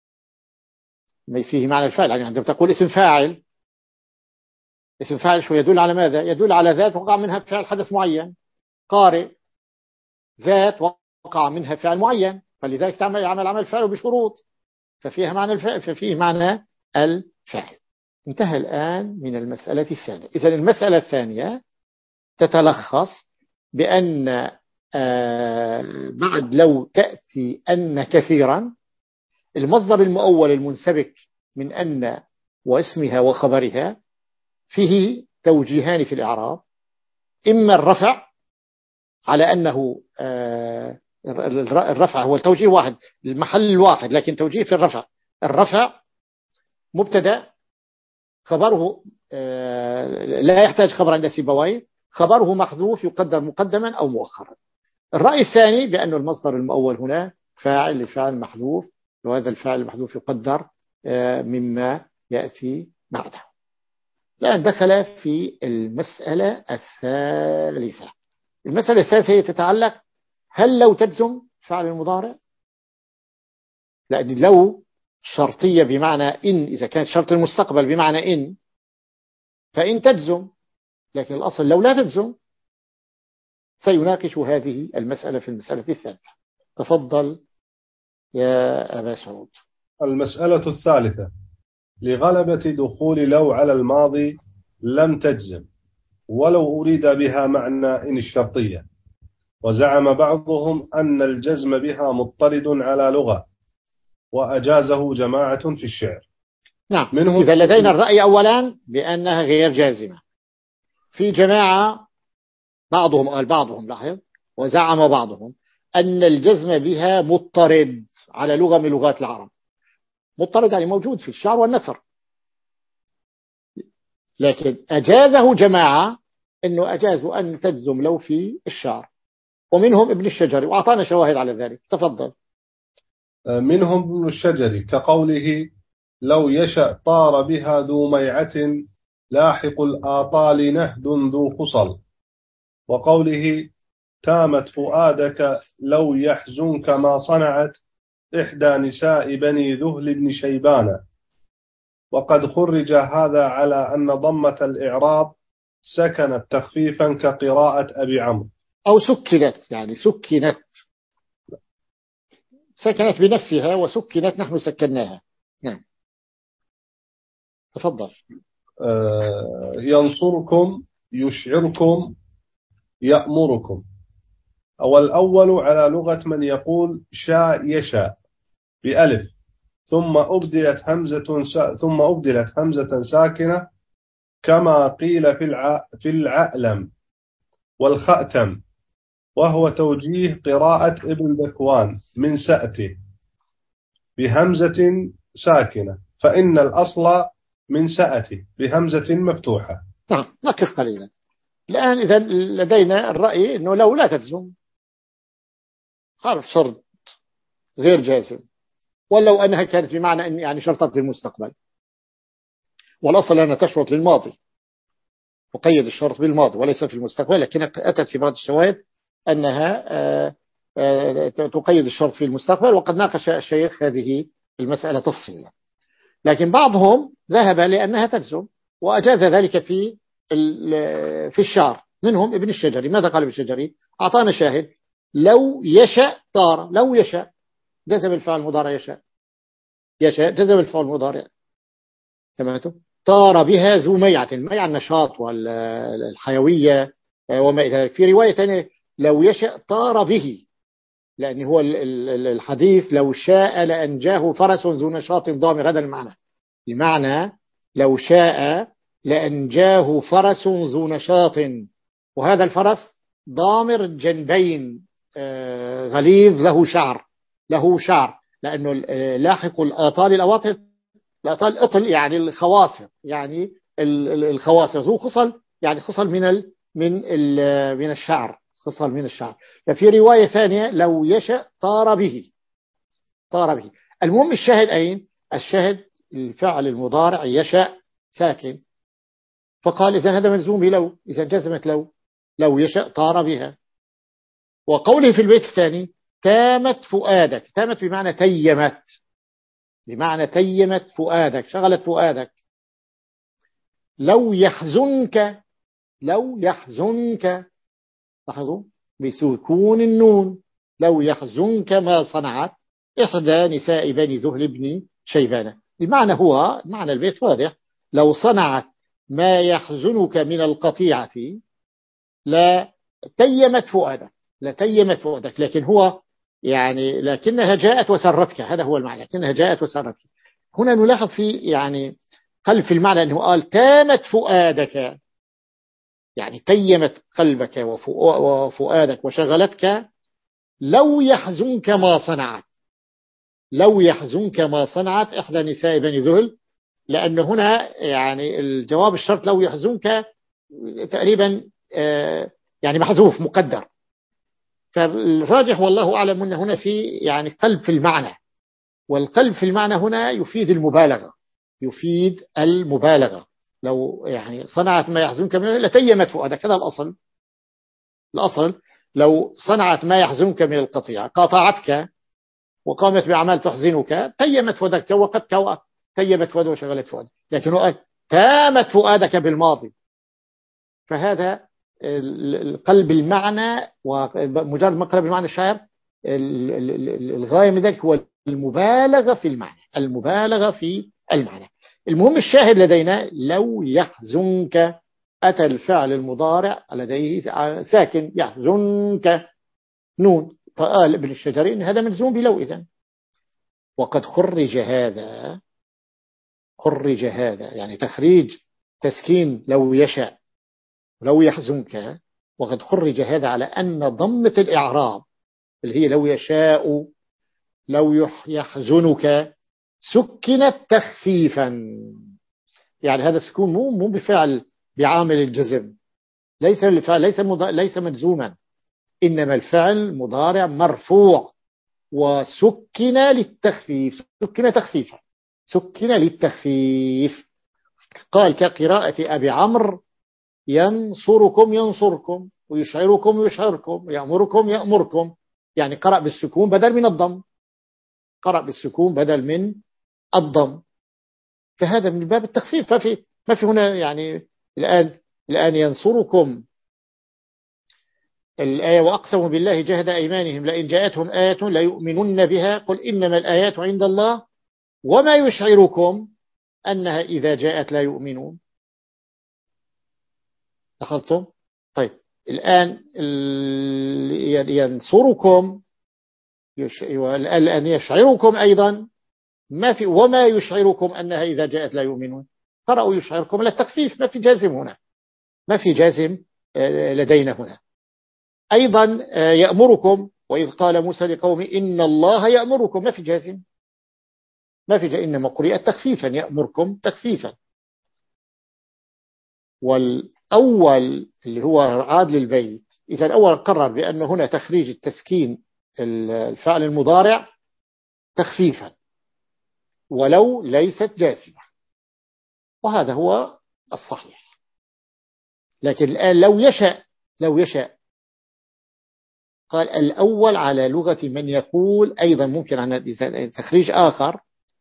فيه معنى الفعل. يعني عندما تقول اسم فاعل، اسم فاعل شو يدل على ماذا؟ يدل على ذات وقع منها فعل حدث معين. قارئ ذات وقع منها فعل معين، فلذلك تعمل يعمل عمل فعل بشروط، ففيها معنى الفعل، ففيه معنى الفعل. انتهى الآن من المسألة الثانية. إذن المسألة الثانية تتلخص بأن آه بعد لو تأتي أن كثيرا، المصدر المؤول المنسبك من أن واسمها وخبرها فيه توجيهان في الإعراب: إما الرفع على أنه آه الرفع هو التوجيه واحد، المحل واحد، لكن توجيه في الرفع. الرفع مبتدأ خبره آه لا يحتاج خبر عند سيبويه، خبره محذوف يقدر مقدما أو مؤخرا. الرأي الثاني بأن المصدر المؤول هنا فاعل لفعل محذوف، وهذا الفاعل المحذوف يقدر آه مما يأتي بعده. الآن دخل في المسألة الثالثة. المسألة الثالثة هي تتعلق: هل لو تجزم فعل المضارع؟ لأن لو شرطية بمعنى إن، إذا كانت شرط المستقبل بمعنى إن فإن تجزم، لكن الأصل لو لا تجزم. سيناقش هذه المسألة في المسألة الثالثة. تفضل يا أبا سعود. المسألة الثالثة: لغلبة دخول لو على الماضي لم تجزم ولو أريد بها معنى إن الشرطية، وزعم بعضهم أن الجزم بها مضطرد على لغة، وأجازه جماعة في الشعر. نعم. إذا لدينا الرأي أولا بأنها غير جازمة، في جماعة بعضهم قال بعضهم لاحظ وزعم بعضهم أن الجزم بها مضطرد على لغة من لغات العرب. مضطرد يعني موجود في الشعر والنثر، لكن أجازه جماعة، أنه أجازوا أن تجزم لو في الشعر، ومنهم ابن الشجري، وأعطانا شواهد على ذلك. تفضل. منهم ابن الشجري كقوله: لو يشأ طار بها ذو ميعة لاحق الآطال نهد ذو خصل. وقوله: تامت فؤادك لو يحزنك ما صنعت إحدى نساء بني ذهل بن شيبان. وقد خرج هذا على أن ضمة الإعراب سكنت تخفيفا كقراءة أبي عمرو، أو سكنت، يعني سكنت، سكنت بنفسها وسكنت نحن سكناها. نعم. تفضل. آه ينصركم يشعركم يأمركم. أو الأول على لغة من يقول شاء يشاء بألف ثم أبدلت همزة ثم أبدلت همزة ساكنة، كما قيل في الع... في العألم والخأتم، وهو توجيه قراءة ابن ذكوان من سأته بهمزة ساكنة، فإن الأصل من سأته بهمزة مفتوحة. نعم. نقف قليلا الآن. إذا لدينا الرأي أنه لو لا تجزم، حرف شرط غير جازم، ولو أنها كانت بمعنى أن يعني شرطت للمستقبل، والأصل أنها تشرط للماضي، وقيد الشرط بالماضي وليس في المستقبل، لكن أتت في بعض الشواهد أنها تقيد الشرط في المستقبل، وقد ناقش الشيخ هذه المسألة تفصيلا. لكن بعضهم ذهب لأنها تجزم وأجاز ذلك في في الشعر، منهم ابن الشجري. ماذا قال ابن الشجري؟ أعطانا شاهد: لو يشاء طار، لو يشاء جزم الفعل المضارع، يشاء يشاء جزم الفعل المضارع. تمام. طار بها ذو ميعة، ميعة النشاط والحيوية وما إلى ذلك. في رواية ثانية: لو يشاء طار به، لأن هو الحديث لو شاء لأنجاه فرس ذو نشاط ضامر، هذا المعنى. بمعنى لو شاء لأنجاه فرس ذو نشاط، وهذا الفرس ضامر الجنبين غليظ له شعر، له شعر، لأنه لاحق الآطال الأواطل، الآطال أطل يعني الخواصر، يعني الخواصر ذو خصل، يعني خصل من ال من ال من الشعر، خصل من الشعر. ففي رواية ثانية لو يشأ طار به، طار به. المهم الشاهد أين؟ الشاهد الفعل المضارع يشأ ساكن، فقال إذا هذا ملزوم بلو، إذا جزمت لو، لو يشأ طار بها. وقوله في البيت الثاني تامت فؤادك، تامت بمعنى تيمت، بمعنى تيمت فؤادك، شغلت فؤادك. لو يحزنك، لو يحزنك، لاحظوا بسكون النون، لو يحزنك ما صنعت إحدى نساء بني ذهل بن شيبان. المعنى هو، معنى البيت واضح، لو صنعت ما يحزنك من القطيعة لا تيمت فؤادك، لا تيمت فؤادك، لكن هو يعني لكنها جاءت وسرتك، هذا هو المعنى، لكنها جاءت وسرتك. هنا نلاحظ في يعني قلب في المعنى أنه قال تامت فؤادك، يعني تيمت قلبك وفؤادك وشغلتك. لو يحزنك ما صنعت، لو يحزنك ما صنعت إحدى نساء بني ذهل، لأن هنا يعني الجواب الشرط لو يحزنك تقريبا يعني محذوف مقدر. فالراجح والله أعلم أن هنا في يعني قلب في المعنى، والقلب في المعنى هنا يفيد المبالغة، يفيد المبالغة. لو يعني صنعت ما يحزنك منه لتيمت فؤادك، هذا الأصل، الأصل لو صنعت ما يحزنك من القطيعة قاطعتك وقامت بأعمال تحزنك تيمت فؤادك، توقتك تيمت فؤادك وشغلت فؤادك، لكن هو تامت فؤادك بالماضي. فهذا القلب المعنى، ومجرد ما قلب المعنى الشاعر الغاية من ذلك هو المبالغة في المعنى، المبالغة في المعنى. المهم الشاهد لدينا لو يحزنك، أتى الفعل المضارع لديه ساكن يحزنك نون، فقال ابن الشجري إن هذا ملزوم بلو إذن. وقد خرج هذا، خرج هذا يعني تخريج تسكين لو يشاء لو يحزنك، وقد خرج هذا على أن ضمة الإعراب اللي هي لو يشاء لو يحزنك سكنت تخفيفا. يعني هذا السكون مو مو بفعل بعامل الجزم، ليس الفعل ليس ليس مجزوما، إنما الفعل مضارع مرفوع وسكن للتخفيف، سكن تخفيفا، سكن للتخفيف. قال كقراءة أبي عمرو ينصركم ينصركم ويشعركم يشعركم يأمركم يأمركم، يعني قرأ بالسكون بدل من الضم، قرأ بالسكون بدل من الضم. فهذا من باب التخفيف، ما في ما في هنا يعني الآن الآن ينصركم الآية وأقسموا بالله جهد أيمانهم لئن جاءتهم آية ليؤمنن بها قل إنما الآيات عند الله وما يشعركم أنها إذا جاءت لا يؤمنون. لاحظتم؟ طيب الآن ينصركم الآن يشعركم أيضا ما في وما يشعركم أنها إذا جاءت لا يؤمنون، قرأوا يشعركم لا التخفيف، ما في جازم هنا، ما في جازم لدينا هنا. أيضا يأمركم وإذ قال موسى لقومه إن الله يأمركم، ما في جازم، ما في جازم، إنما قرئت تخفيفا يأمركم تخفيفا. والأول اللي هو عاد للبيت، إذا الأول قرر بأن هنا تخريج التسكين الفعل المضارع تخفيفا ولو ليست جازمة، وهذا هو الصحيح. لكن الآن لو يشاء، لو يشاء قال الأول على لغة من يقول أيضا ممكن عن تخريج آخر،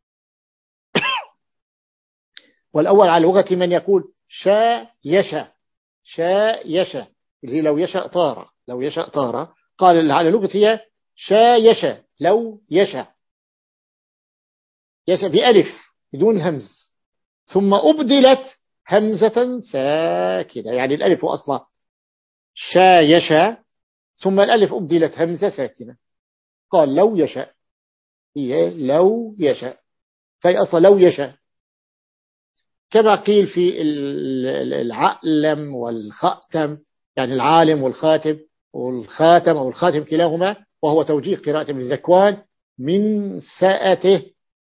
والأول على لغة من يقول شاء يشاء، شاء يشاء اللي لو يشاء طار، لو يشاء طار، قال على لغة هي شاء يشاء لو يشاء، يشاء بألف بدون همز ثم أبدلت همزة ساكنة، يعني الألف أصلا شاء يشاء ثم الألف أبدلت همزة ساكنة، قال لو يشاء، هي لو يشاء، فهي أصلا لو يشاء. كما قيل في العلم والخاتم، يعني العالم والخاتم، والخاتم أو الخاتم كلاهما، وهو توجيه قراءة ابن ذكوان من سأته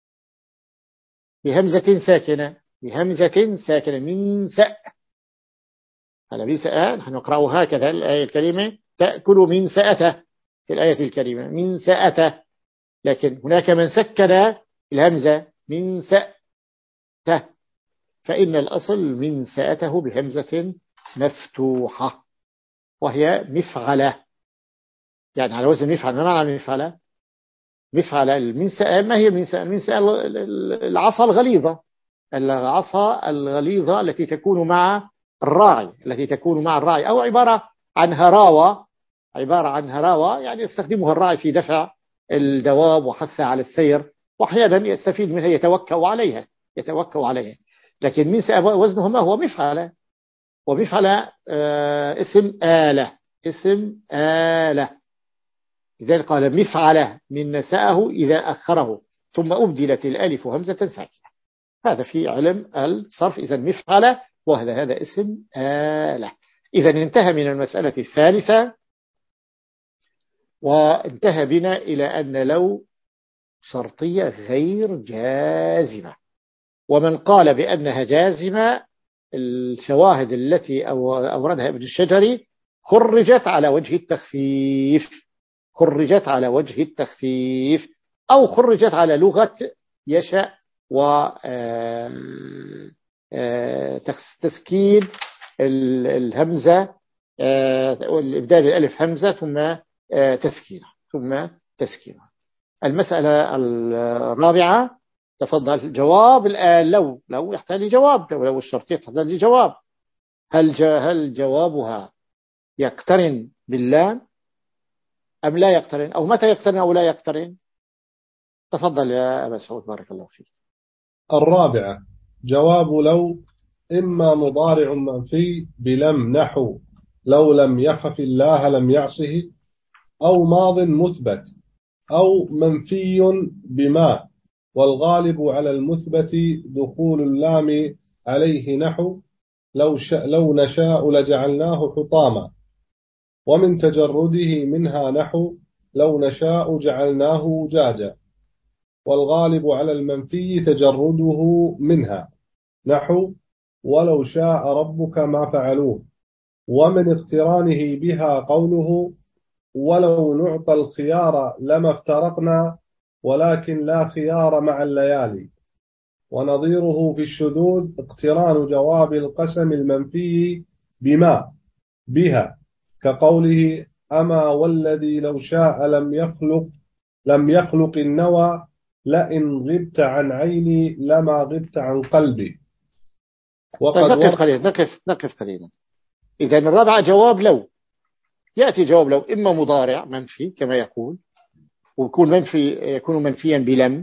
بهمزة ساكنة، بهمزة ساكنة من سأ. هذا من سأ نحن نقرأه هكذا الآية الكريمة تأكل من سأته في الآية الكريمة من سأته، لكن هناك من سكن الهمزة من سأته، فإن الأصل من سأته بهمزة مفتوحة وهي مفعلة، يعني على وزن مفعل. ما معنى مفعلة؟ مفعلة المنسأة. ما هي المنسأة؟ المنسأة العصا الغليظة، العصا الغليظة التي تكون مع الراعي، التي تكون مع الراعي، أو عبارة عن هراوة، عبارة عن هراوة يعني يستخدمها الراعي في دفع الدواب وحثها على السير، وأحيانا يستفيد منها، يتوكأ عليها يتوكأ عليها لكن منسأة وزنه ما هو مفعلة، ومفعلة آه اسم آلة، اسم آلة. لذلك قال مفعلة من نسأه إذا أخره ثم أبدلت الألف همزة ساكنة. هذا في علم الصرف. إذا مفعلة وهذا هذا اسم آلة. إذا انتهى من المسألة الثالثة، وانتهى بنا إلى أن لو شرطية غير جازمة. ومن قال بأنها جازمة الشواهد التي أوردها ابن الشجري خرجت على وجه التخفيف، خرجت على وجه التخفيف أو خرجت على لغة يشاء وتسكين الهمزة، الإبدال الألف همزة ثم تسكينة ثم تسكينة. المسألة الرابعة، تفضل. جواب الآن لو لو يحتاج لجواب، لو لو الشرطية تحتاج لجواب. هل هل جوابها يقترن باللام أم لا يقترن، أو متى يقترن أو لا يقترن؟ تفضل يا أبا سعود بارك الله فيك. الرابعة جواب لو إما مضارع منفي بلم نحو لو لم يخف الله لم يعصه، أو ماض مثبت، أو منفي بما، والغالب على المثبت دخول اللام عليه نحو لو, لو نشاء لجعلناه حطاما، ومن تجرده منها نحو لو نشاء جعلناه جاجا، والغالب على المنفي تجرده منها نحو ولو شاء ربك ما فعلوه، ومن اقترانه بها قوله ولو نعطى الخيار لما افترقنا ولكن لا خيار مع الليالي. ونظيره في الشذوذ اقتران جواب القسم المنفي بما بها كقوله أما والذي لو شاء لم يخلق لم يخلق النوى لئن غبت عن عيني لما غبت عن قلبي. وقد طيب نقف قليلا نقف نقف قليلا. إذا الرابعة جواب لو، يأتي جواب لو إما مضارع منفي كما يقول، ويكون منفي يكون منفيا بلم،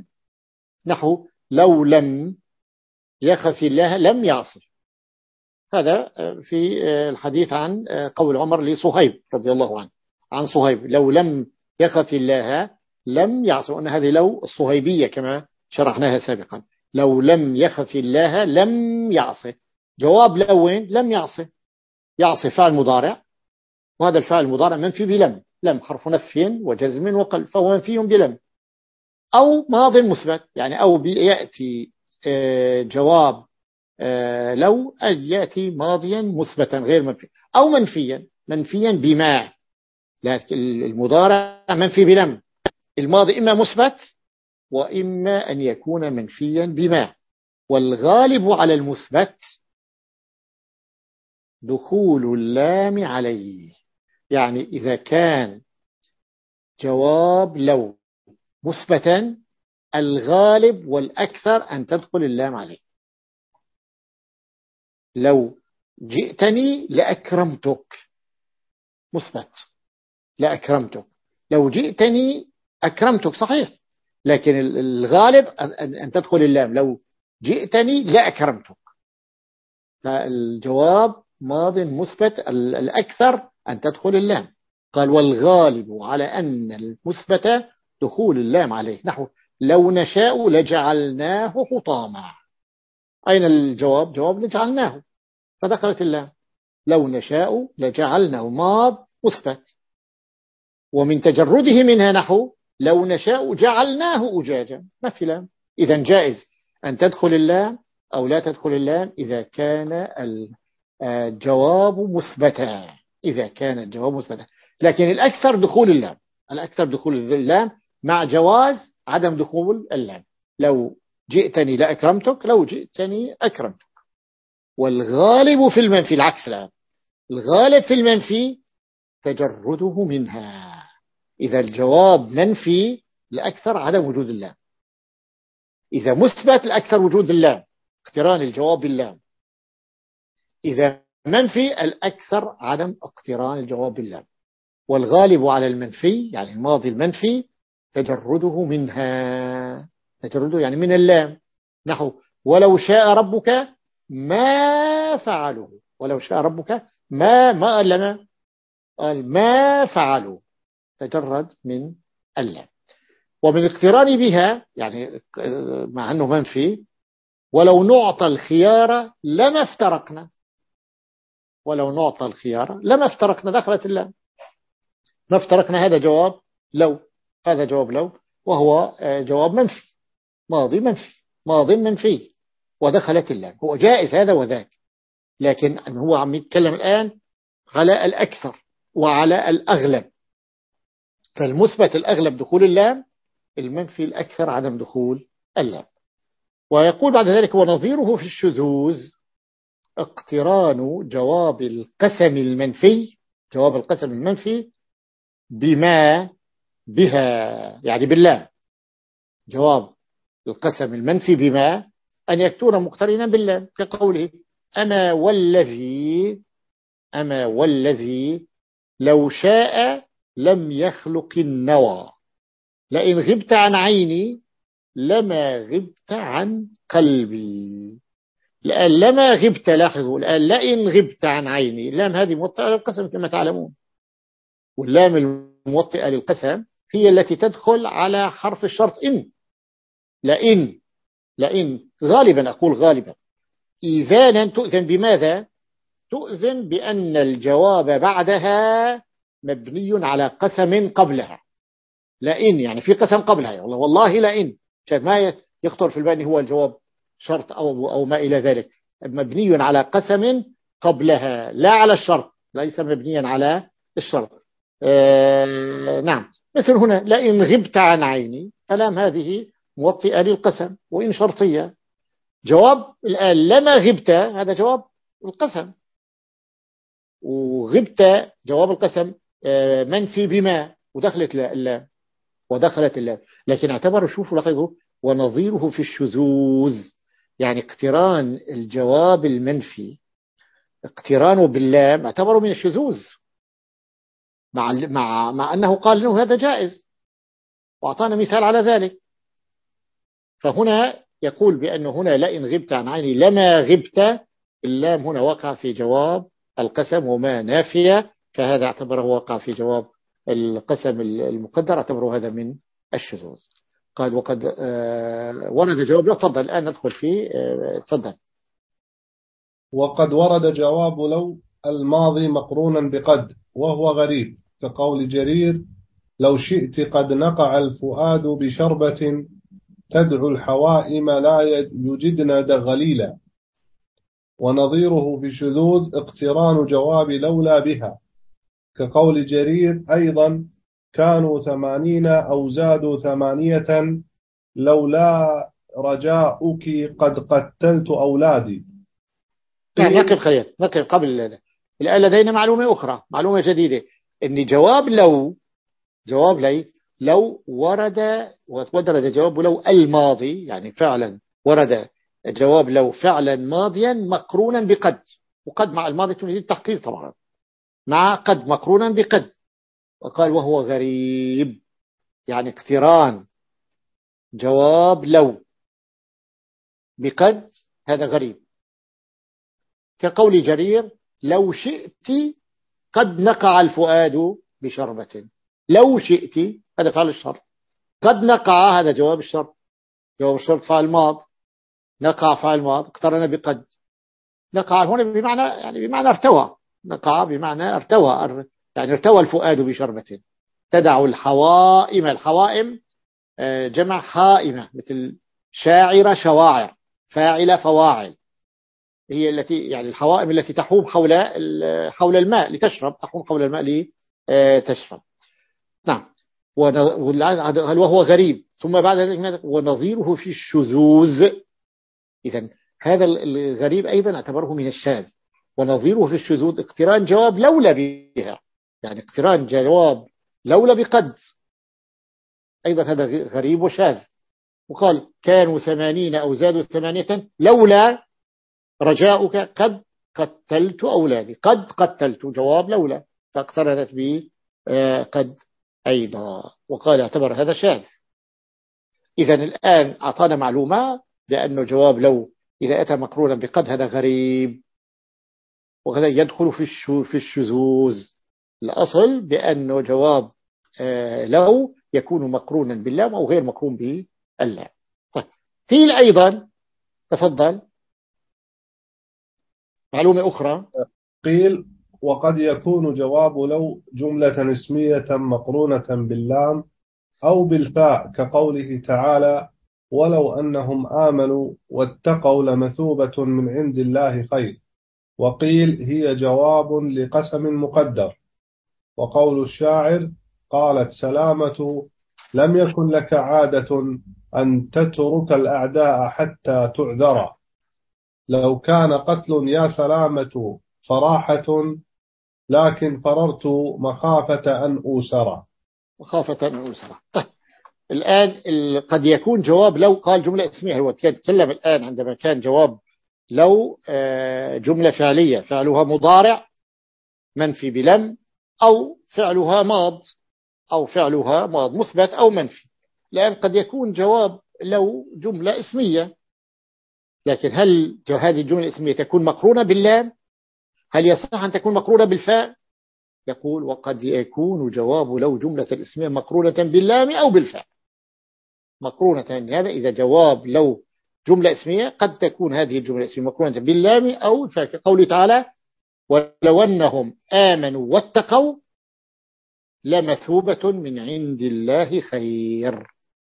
نحو لو لم يخف الله لم يعصي. هذا في الحديث عن قول عمر لصهيب رضي الله عنه، عن صهيب لو لم يخف الله لم يعصي، وأن هذه لو الصهيبية كما شرحناها سابقا، لو لم يخف الله لم يعصي. جواب لو وين؟ لم يعصي، يعصي فعل مضارع، وهذا الفعل المضارع منفي بلم، لم حرف نفي وجزم وقلب، فهو منفي بلم. أو ماض مثبت، يعني أو يأتي جواب لو أن يأتي ماضيا مثبتا غير منفي، أو منفيا منفيا بما، لكن المضارع منفي بلم، الماضي إما مثبت وإما أن يكون منفيا بما، والغالب على المثبت دخول اللام عليه. يعني إذا كان جواب لو مثبتا الغالب والأكثر أن تدخل اللام عليه. لو جئتني لأكرمتك مثبت، لأكرمتك. لو جئتني أكرمتك صحيح، لكن الغالب أن تدخل اللام. لو جئتني لأكرمتك، فالجواب ماض مثبت، الأكثر أن تدخل اللام. قال والغالب على أن المثبت دخول اللام عليه، نحو لو نشاء لجعلناه حطاما. أين الجواب؟ جواب لجعلناه، فدخلت اللام. لو نشاء لجعلناه ماض مثبت، ومن تجرده منها نحو لو نشاء جعلناه أجاجا، ما في لام. إذا جائز أن تدخل اللام أو لا تدخل اللام إذا كان الجواب مثبتا، إذا كان الجواب مثبتا. لكن الأكثر دخول اللام، الأكثر دخول اللام مع جواز عدم دخول اللام. لو جئتني لأكرمتك، لو جئتني أكرمتك. والغالب في المنفي العكس الآن، الغالب في المنفي تجرده منها. إذا الجواب منفي الأكثر عدم وجود اللام، إذا مثبت الأكثر وجود اللام، اقتران الجواب باللام. إذا منفي الأكثر عدم اقتران الجواب باللام. والغالب على المنفي يعني الماضي المنفي تجرده منها، تجرده يعني من اللام. نحو ولو شاء ربك ما فعلوه، ولو شاء ربك ما ما قال لما قال ما فعلوا، تجرد من اللام. ومن اقتران بها يعني مع أنه منفي ولو نعطى الخيار لما افترقنا، ولو نعطى الخيار لما افترقنا، دخلت اللام. ما افترقنا هذا جواب لو، هذا جواب لو، وهو جواب منفي، ماضي منفي، ماض منفي، ودخلت اللام. هو جائز هذا وذاك، لكن هو عم يتكلم الآن على الأكثر وعلى الأغلب. فالمثبت الأغلب دخول اللام، المنفي الأكثر عدم دخول اللام. ويقول بعد ذلك ونظيره في الشذوذ اقتران جواب القسم المنفي، جواب القسم المنفي بما بها، يعني بالله. جواب القسم المنفي بما أن يكون مقترنا بالله، كقوله أما والذي، أما والذي لو شاء لم يخلق النوى، لئن غبت عن عيني لما غبت عن قلبي. الآن لما غبت، لاحظوا الآن لئن غبت عن عيني، اللام هذه موطئة للقسم كما تعلمون، واللام الموطئة للقسم هي التي تدخل على حرف الشرط إن. لئن، لئن غالبا، أقول غالبا إذانا تؤذن بماذا؟ تؤذن بأن الجواب بعدها مبني على قسم قبلها. لئن يعني في قسم قبلها، والله والله لئن، ما يخطر في البال هو الجواب شرط أو أو ما إلى ذلك، مبني على قسم قبلها لا على الشرط، ليس مبنيا على الشرط. آه نعم، مثل هنا لئن غبت عن عيني، كلام هذه موطئة للقسم وإن شرطية. جواب الآن لما غبت هذا جواب القسم، وغبت جواب القسم آه منفي بما، ودخلت اللام، ودخلت اللام. لكن اعتبروا، شوفوا لاحظوا ونظيره في الشذوذ يعني اقتران الجواب المنفي، اقترانه باللام اعتبروا من الشذوذ، مع مع مع أنه قال إنه هذا جائز وأعطانا مثال على ذلك. فهنا يقول بأنه هنا لئن غبت عن عيني لما غبت، اللام هنا وقع في جواب القسم وما نافية، فهذا اعتبره وقع في جواب القسم المقدر، اعتبره هذا من الشذوذ. قال وقد ورد جواب، لا تفضل الآن ندخل فيه، تفضل. وقد ورد جواب لو الماضي مقرونا بقد وهو غريب، كقول جرير لو شئت قد نقع الفؤاد بشربة تدعو الحوائم لا يجدن دغليلا. ونظيره في شذوذ اقتران جواب لولا بها، كقول جرير أيضا كانوا ثمانين أو زادوا ثمانية لولا رجاؤك قد قتلت أولادي. نعم نقف خليل، نقف قبل الآن لدينا معلومة أخرى، معلومة جديدة، أن جواب لو، جواب لي لو ورد، ورد جواب لو الماضي يعني فعلا ورد جواب لو فعلا ماضيا مقرونا بقد، وقد مع الماضي تفيد التحقيق طبعا، مع قد مقرونا بقد. وقال وهو غريب يعني اقتران جواب لو بقد، هذا غريب. كقول جرير لو شئت قد نقع الفؤاد بشربة، لو شئت هذا فعل الشرط، قد نقع هذا جواب الشرط، جواب الشرط فعل ماض، نقع فعل ماض اقترن بقد. نقع هنا بمعنى يعني بمعنى ارتوى. نقع بمعنى ارتوى، يعني ارتوى الفؤاد بشربة. تدع الحوائم. الحوائم جمع حائمة، مثل شاعر شواعر، فاعل فواعل. هي التي يعني الحوائم التي تحوم حول حول الماء لتشرب، تحوم حول الماء لتشرب. نعم. هل وهو غريب. ثم بعد ذلك ونظيره في الشذوذ. إذن هذا الغريب أيضا اعتبره من الشاذ. ونظيره في الشذوذ اقتران جواب لولا بها، يعني اقتران جواب لولا بقد، أيضا هذا غريب وشاذ. وقال كانوا ثمانين أو زادوا ثمانية لولا رجاؤك قد قتلت أولادي. قد قتلت جواب لولا، فاقترنت به قد أيضا، وقال اعتبر هذا شاذ. إذن الآن أعطانا معلومة بأنه جواب لو إذا أتى مقرونا بقد هذا غريب، وكذا يدخل في في الشذوذ. الأصل بأنه جواب لو يكون مقرونا باللام أو غير مقرون باللام. طيب قيل أيضا، تفضل، معلومة أخرى. قيل وقد يكون جواب لو جملة اسمية مقرونة باللام أو بالفاء، كقوله تعالى ولو أنهم آمنوا واتقوا لمثوبة من عند الله خير. وقيل هي جواب لقسم مقدر. وقول الشاعر قالت سلامة لم يكن لك عادة أن تترك الأعداء حتى تعذر، لو كان قتل يا سلامة فراحة، لكن فررت مخافة أن أوسر. مخافة أن أوسر. طيب الآن قد يكون جواب لو قال جملة اسمية. هو تكلم الآن عندما كان جواب لو جملة فعلية فعلها مضارع منفي بلم، أو فعلها ماض أو فعلها ماض مثبت أو منفي. الآن قد يكون جواب لو جملة اسمية، لكن هل هذه الجملة الاسمية تكون مقرونة باللام؟ هل يصح أن تكون مقرونة بالفاء؟ يقول وقد يكون جواب لو جملة الاسمية مقرونة باللام أو بالفاء. مقرونة هذا إذا جواب لو جملة اسمية قد تكون هذه الجملة الاسمية مقرونة باللام أو الفاء، كقوله تعالى ولو أنهم آمنوا واتقوا لمثوبة من عند الله خير.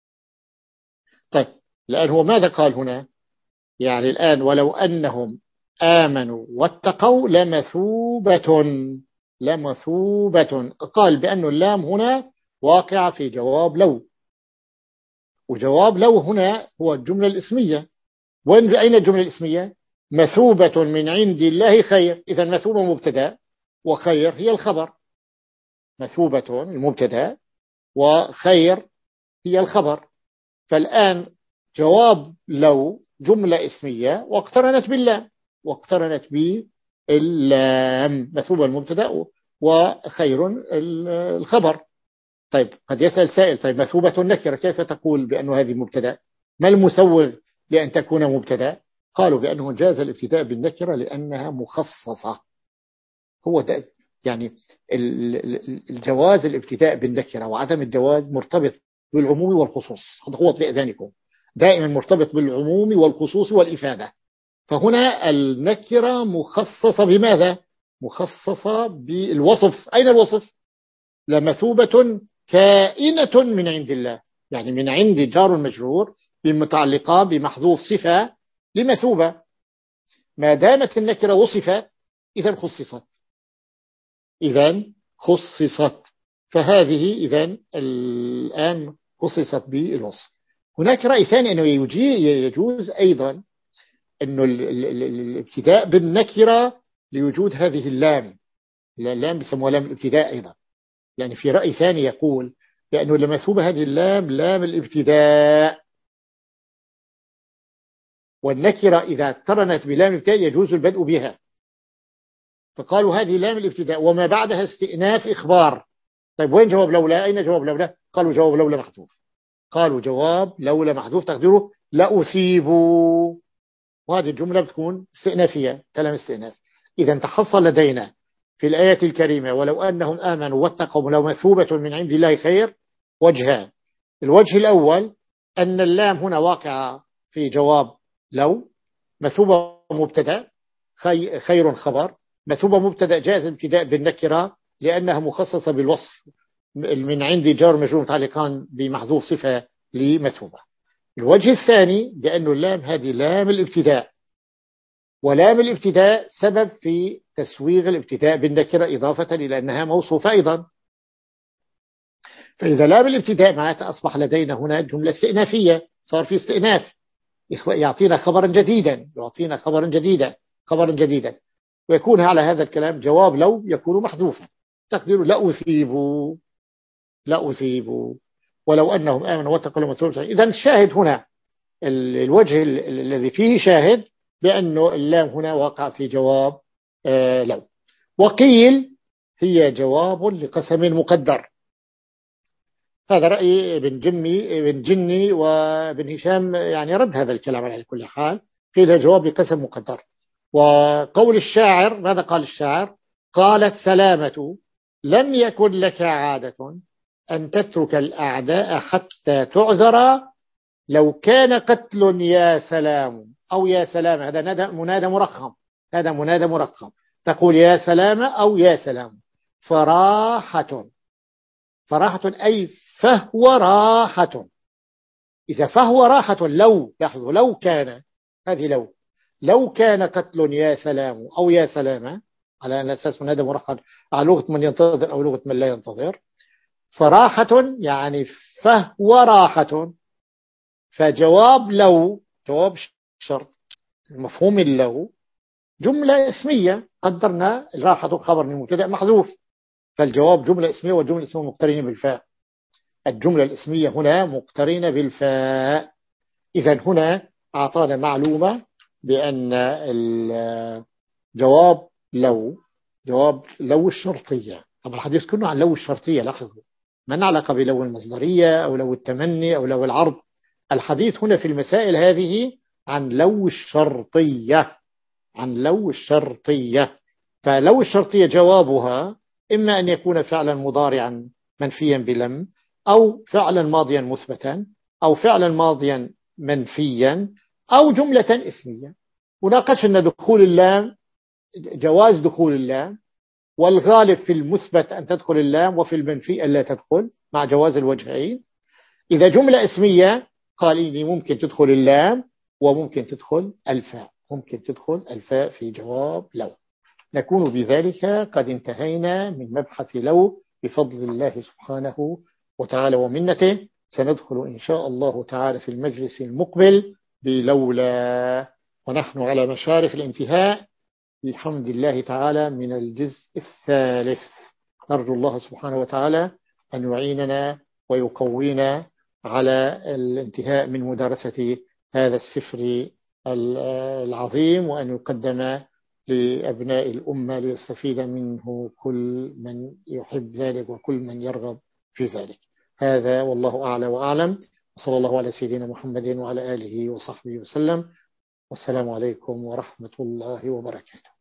طيب الآن هو ماذا قال هنا؟ يعني الآن ولو أنهم آمنوا واتقوا لمثوبة لمثوبة قال بأن اللام هنا واقع في جواب لو، وجواب لو هنا هو الجملة الاسمية. وين أين الجملة الاسمية؟ مثوبة من عند الله خير. إذا مثوبة مبتدا وخير هي الخبر. مثوبة المبتدا وخير هي الخبر. فالآن جواب لو جملة اسمية واقترنت باللام، واقترنت باللام، مثوبة المبتدا وخير الخبر. طيب قد يسأل سائل طيب مثوبة النكرة كيف تقول بأن هذه مبتدا؟ ما المسوغ لأن تكون مبتدا؟ قالوا بأنه جاز الابتداء بالنكرة لأنها مخصصة. هو ده يعني الجواز الابتداء بالنكرة وعدم الجواز مرتبط بالعموم والخصوص. هذا هو بإذنكم دائما مرتبط بالعموم والخصوص والإفادة. فهنا النكرة مخصصة بماذا؟ مخصصة بالوصف. أين الوصف؟ لمثوبة كائنة من عند الله، يعني من عند جار مجرور بمتعلقة بمحذوف صفة لمثوبة. ما دامت النكرة وصفت إذن خصصت، إذن خصصت فهذه إذن الآن خصصت بالوصف. هناك رأي ثاني أنه يجوز أيضا أنه الابتداء بالنكرة لوجود هذه اللام. اللام بسموها لام الابتداء أيضا، يعني في رأي ثاني يقول بأنه لمثوبة هذه اللام لام الابتداء، والنكرة إذا اقترنت بلام الابتداء يجوز البدء بها. فقالوا هذه لام الابتداء وما بعدها استئناف إخبار. طيب وين جواب لولا؟ أين جواب لولا؟ قالوا جواب لولا محذوف. قالوا جواب لولا محذوف تقديره لأصيبوا، وهذه الجملة بتكون استئنافية كلام استئناف. إذا تحصل لدينا في الآية الكريمة ولو أنهم آمنوا واتقوا لمثوبة من عند الله خير وجهان. الوجه الأول أن اللام هنا واقعة في جواب لو مثوبة مبتدأ خير خبر، مثوبة مبتدأ جائز الابتداء بالنكرة لأنها مخصصة بالوصف من عندي جار مجرور متعلقان بمحذوف صفة لمثوبة. الوجه الثاني بأنه اللام هذه لام الابتداء، ولام الابتداء سبب في تسويغ الابتداء بالنكرة إضافة إلى أنها موصوفة أيضا. فإذا لام الابتداء معناتها أصبح لدينا هنا جملة استئنافية، صار في استئناف يعطينا خبرا جديدا، يعطينا خبرا جديدا خبرا جديدا ويكون على هذا الكلام جواب لو يكون محذوفا، تقدير لا أصيبوا لا أصيبوا ولو أنهم آمنوا واتقوا لهم. إذا الشاهد هنا الوجه الذي فيه شاهد بأنه اللام هنا وقع في جواب آه لو. وقيل هي جواب لقسم مقدر، هذا رأي ابن جمي ابن جني وابن هشام، يعني رد هذا الكلام على كل حال، قيل جواب لقسم مقدر. وقول الشاعر ماذا قال الشاعر؟ قالت سلامة لم يكن لك عادة أن تترك الأعداء حتى تعذر، لو كان قتل يا سلام أو يا سلام. هذا منادى مرخم، هذا منادى مرخم، تقول يا سلام أو يا سلام. فراحة، فراحة أي فهو راحة. إذا فهو راحة لو، لاحظوا لو كان، هذه لو لو كان قتل يا سلام أو يا سلامة على أن أساس منادى مرخم على لغة من ينتظر أو لغة من لا ينتظر. فراحة يعني فهو راحة، فجواب لو جواب شرط مفهوم اللو جملة اسمية قدرنا الراحة خبر من مبتدأ محذوف، فالجواب جملة اسمية والجملة الاسمية مقترنة بالفاء. الجملة الاسمية هنا مقترنة بالفاء. إذا هنا أعطانا معلومة بأن الجواب لو جواب لو الشرطية. طب الحديث كله عن لو الشرطية، لاحظوا من علاقة بلو المصدرية أو لو التمني أو لو العرض. الحديث هنا في المسائل هذه عن لو الشرطية، عن لو الشرطية. فلو الشرطية جوابها إما أن يكون فعلا مضارعا منفيا بلم، أو فعلا ماضيا مثبتا، أو فعلا ماضيا منفيا، أو جملة اسمية. وناقشنا دخول اللام، جواز دخول اللام، والغالب في المثبت أن تدخل اللام وفي المنفي ألا تدخل مع جواز الوجهين. إذا جملة اسمية قال إني ممكن تدخل اللام وممكن تدخل الفاء، ممكن تدخل الفاء في جواب لو. نكون بذلك قد انتهينا من مبحث لو بفضل الله سبحانه وتعالى ومنته. سندخل إن شاء الله تعالى في المجلس المقبل بلولا، ونحن على مشارف الانتهاء بحمد الله تعالى من الجزء الثالث. نرجو الله سبحانه وتعالى أن يعيننا ويقوينا على الانتهاء من مدارسة هذا السفر العظيم، وأن يقدم لأبناء الأمة ليستفيد منه كل من يحب ذلك وكل من يرغب في ذلك. هذا والله أعلى وأعلم، وصلى الله على سيدنا محمد وعلى آله وصحبه وسلم، والسلام عليكم ورحمة الله وبركاته.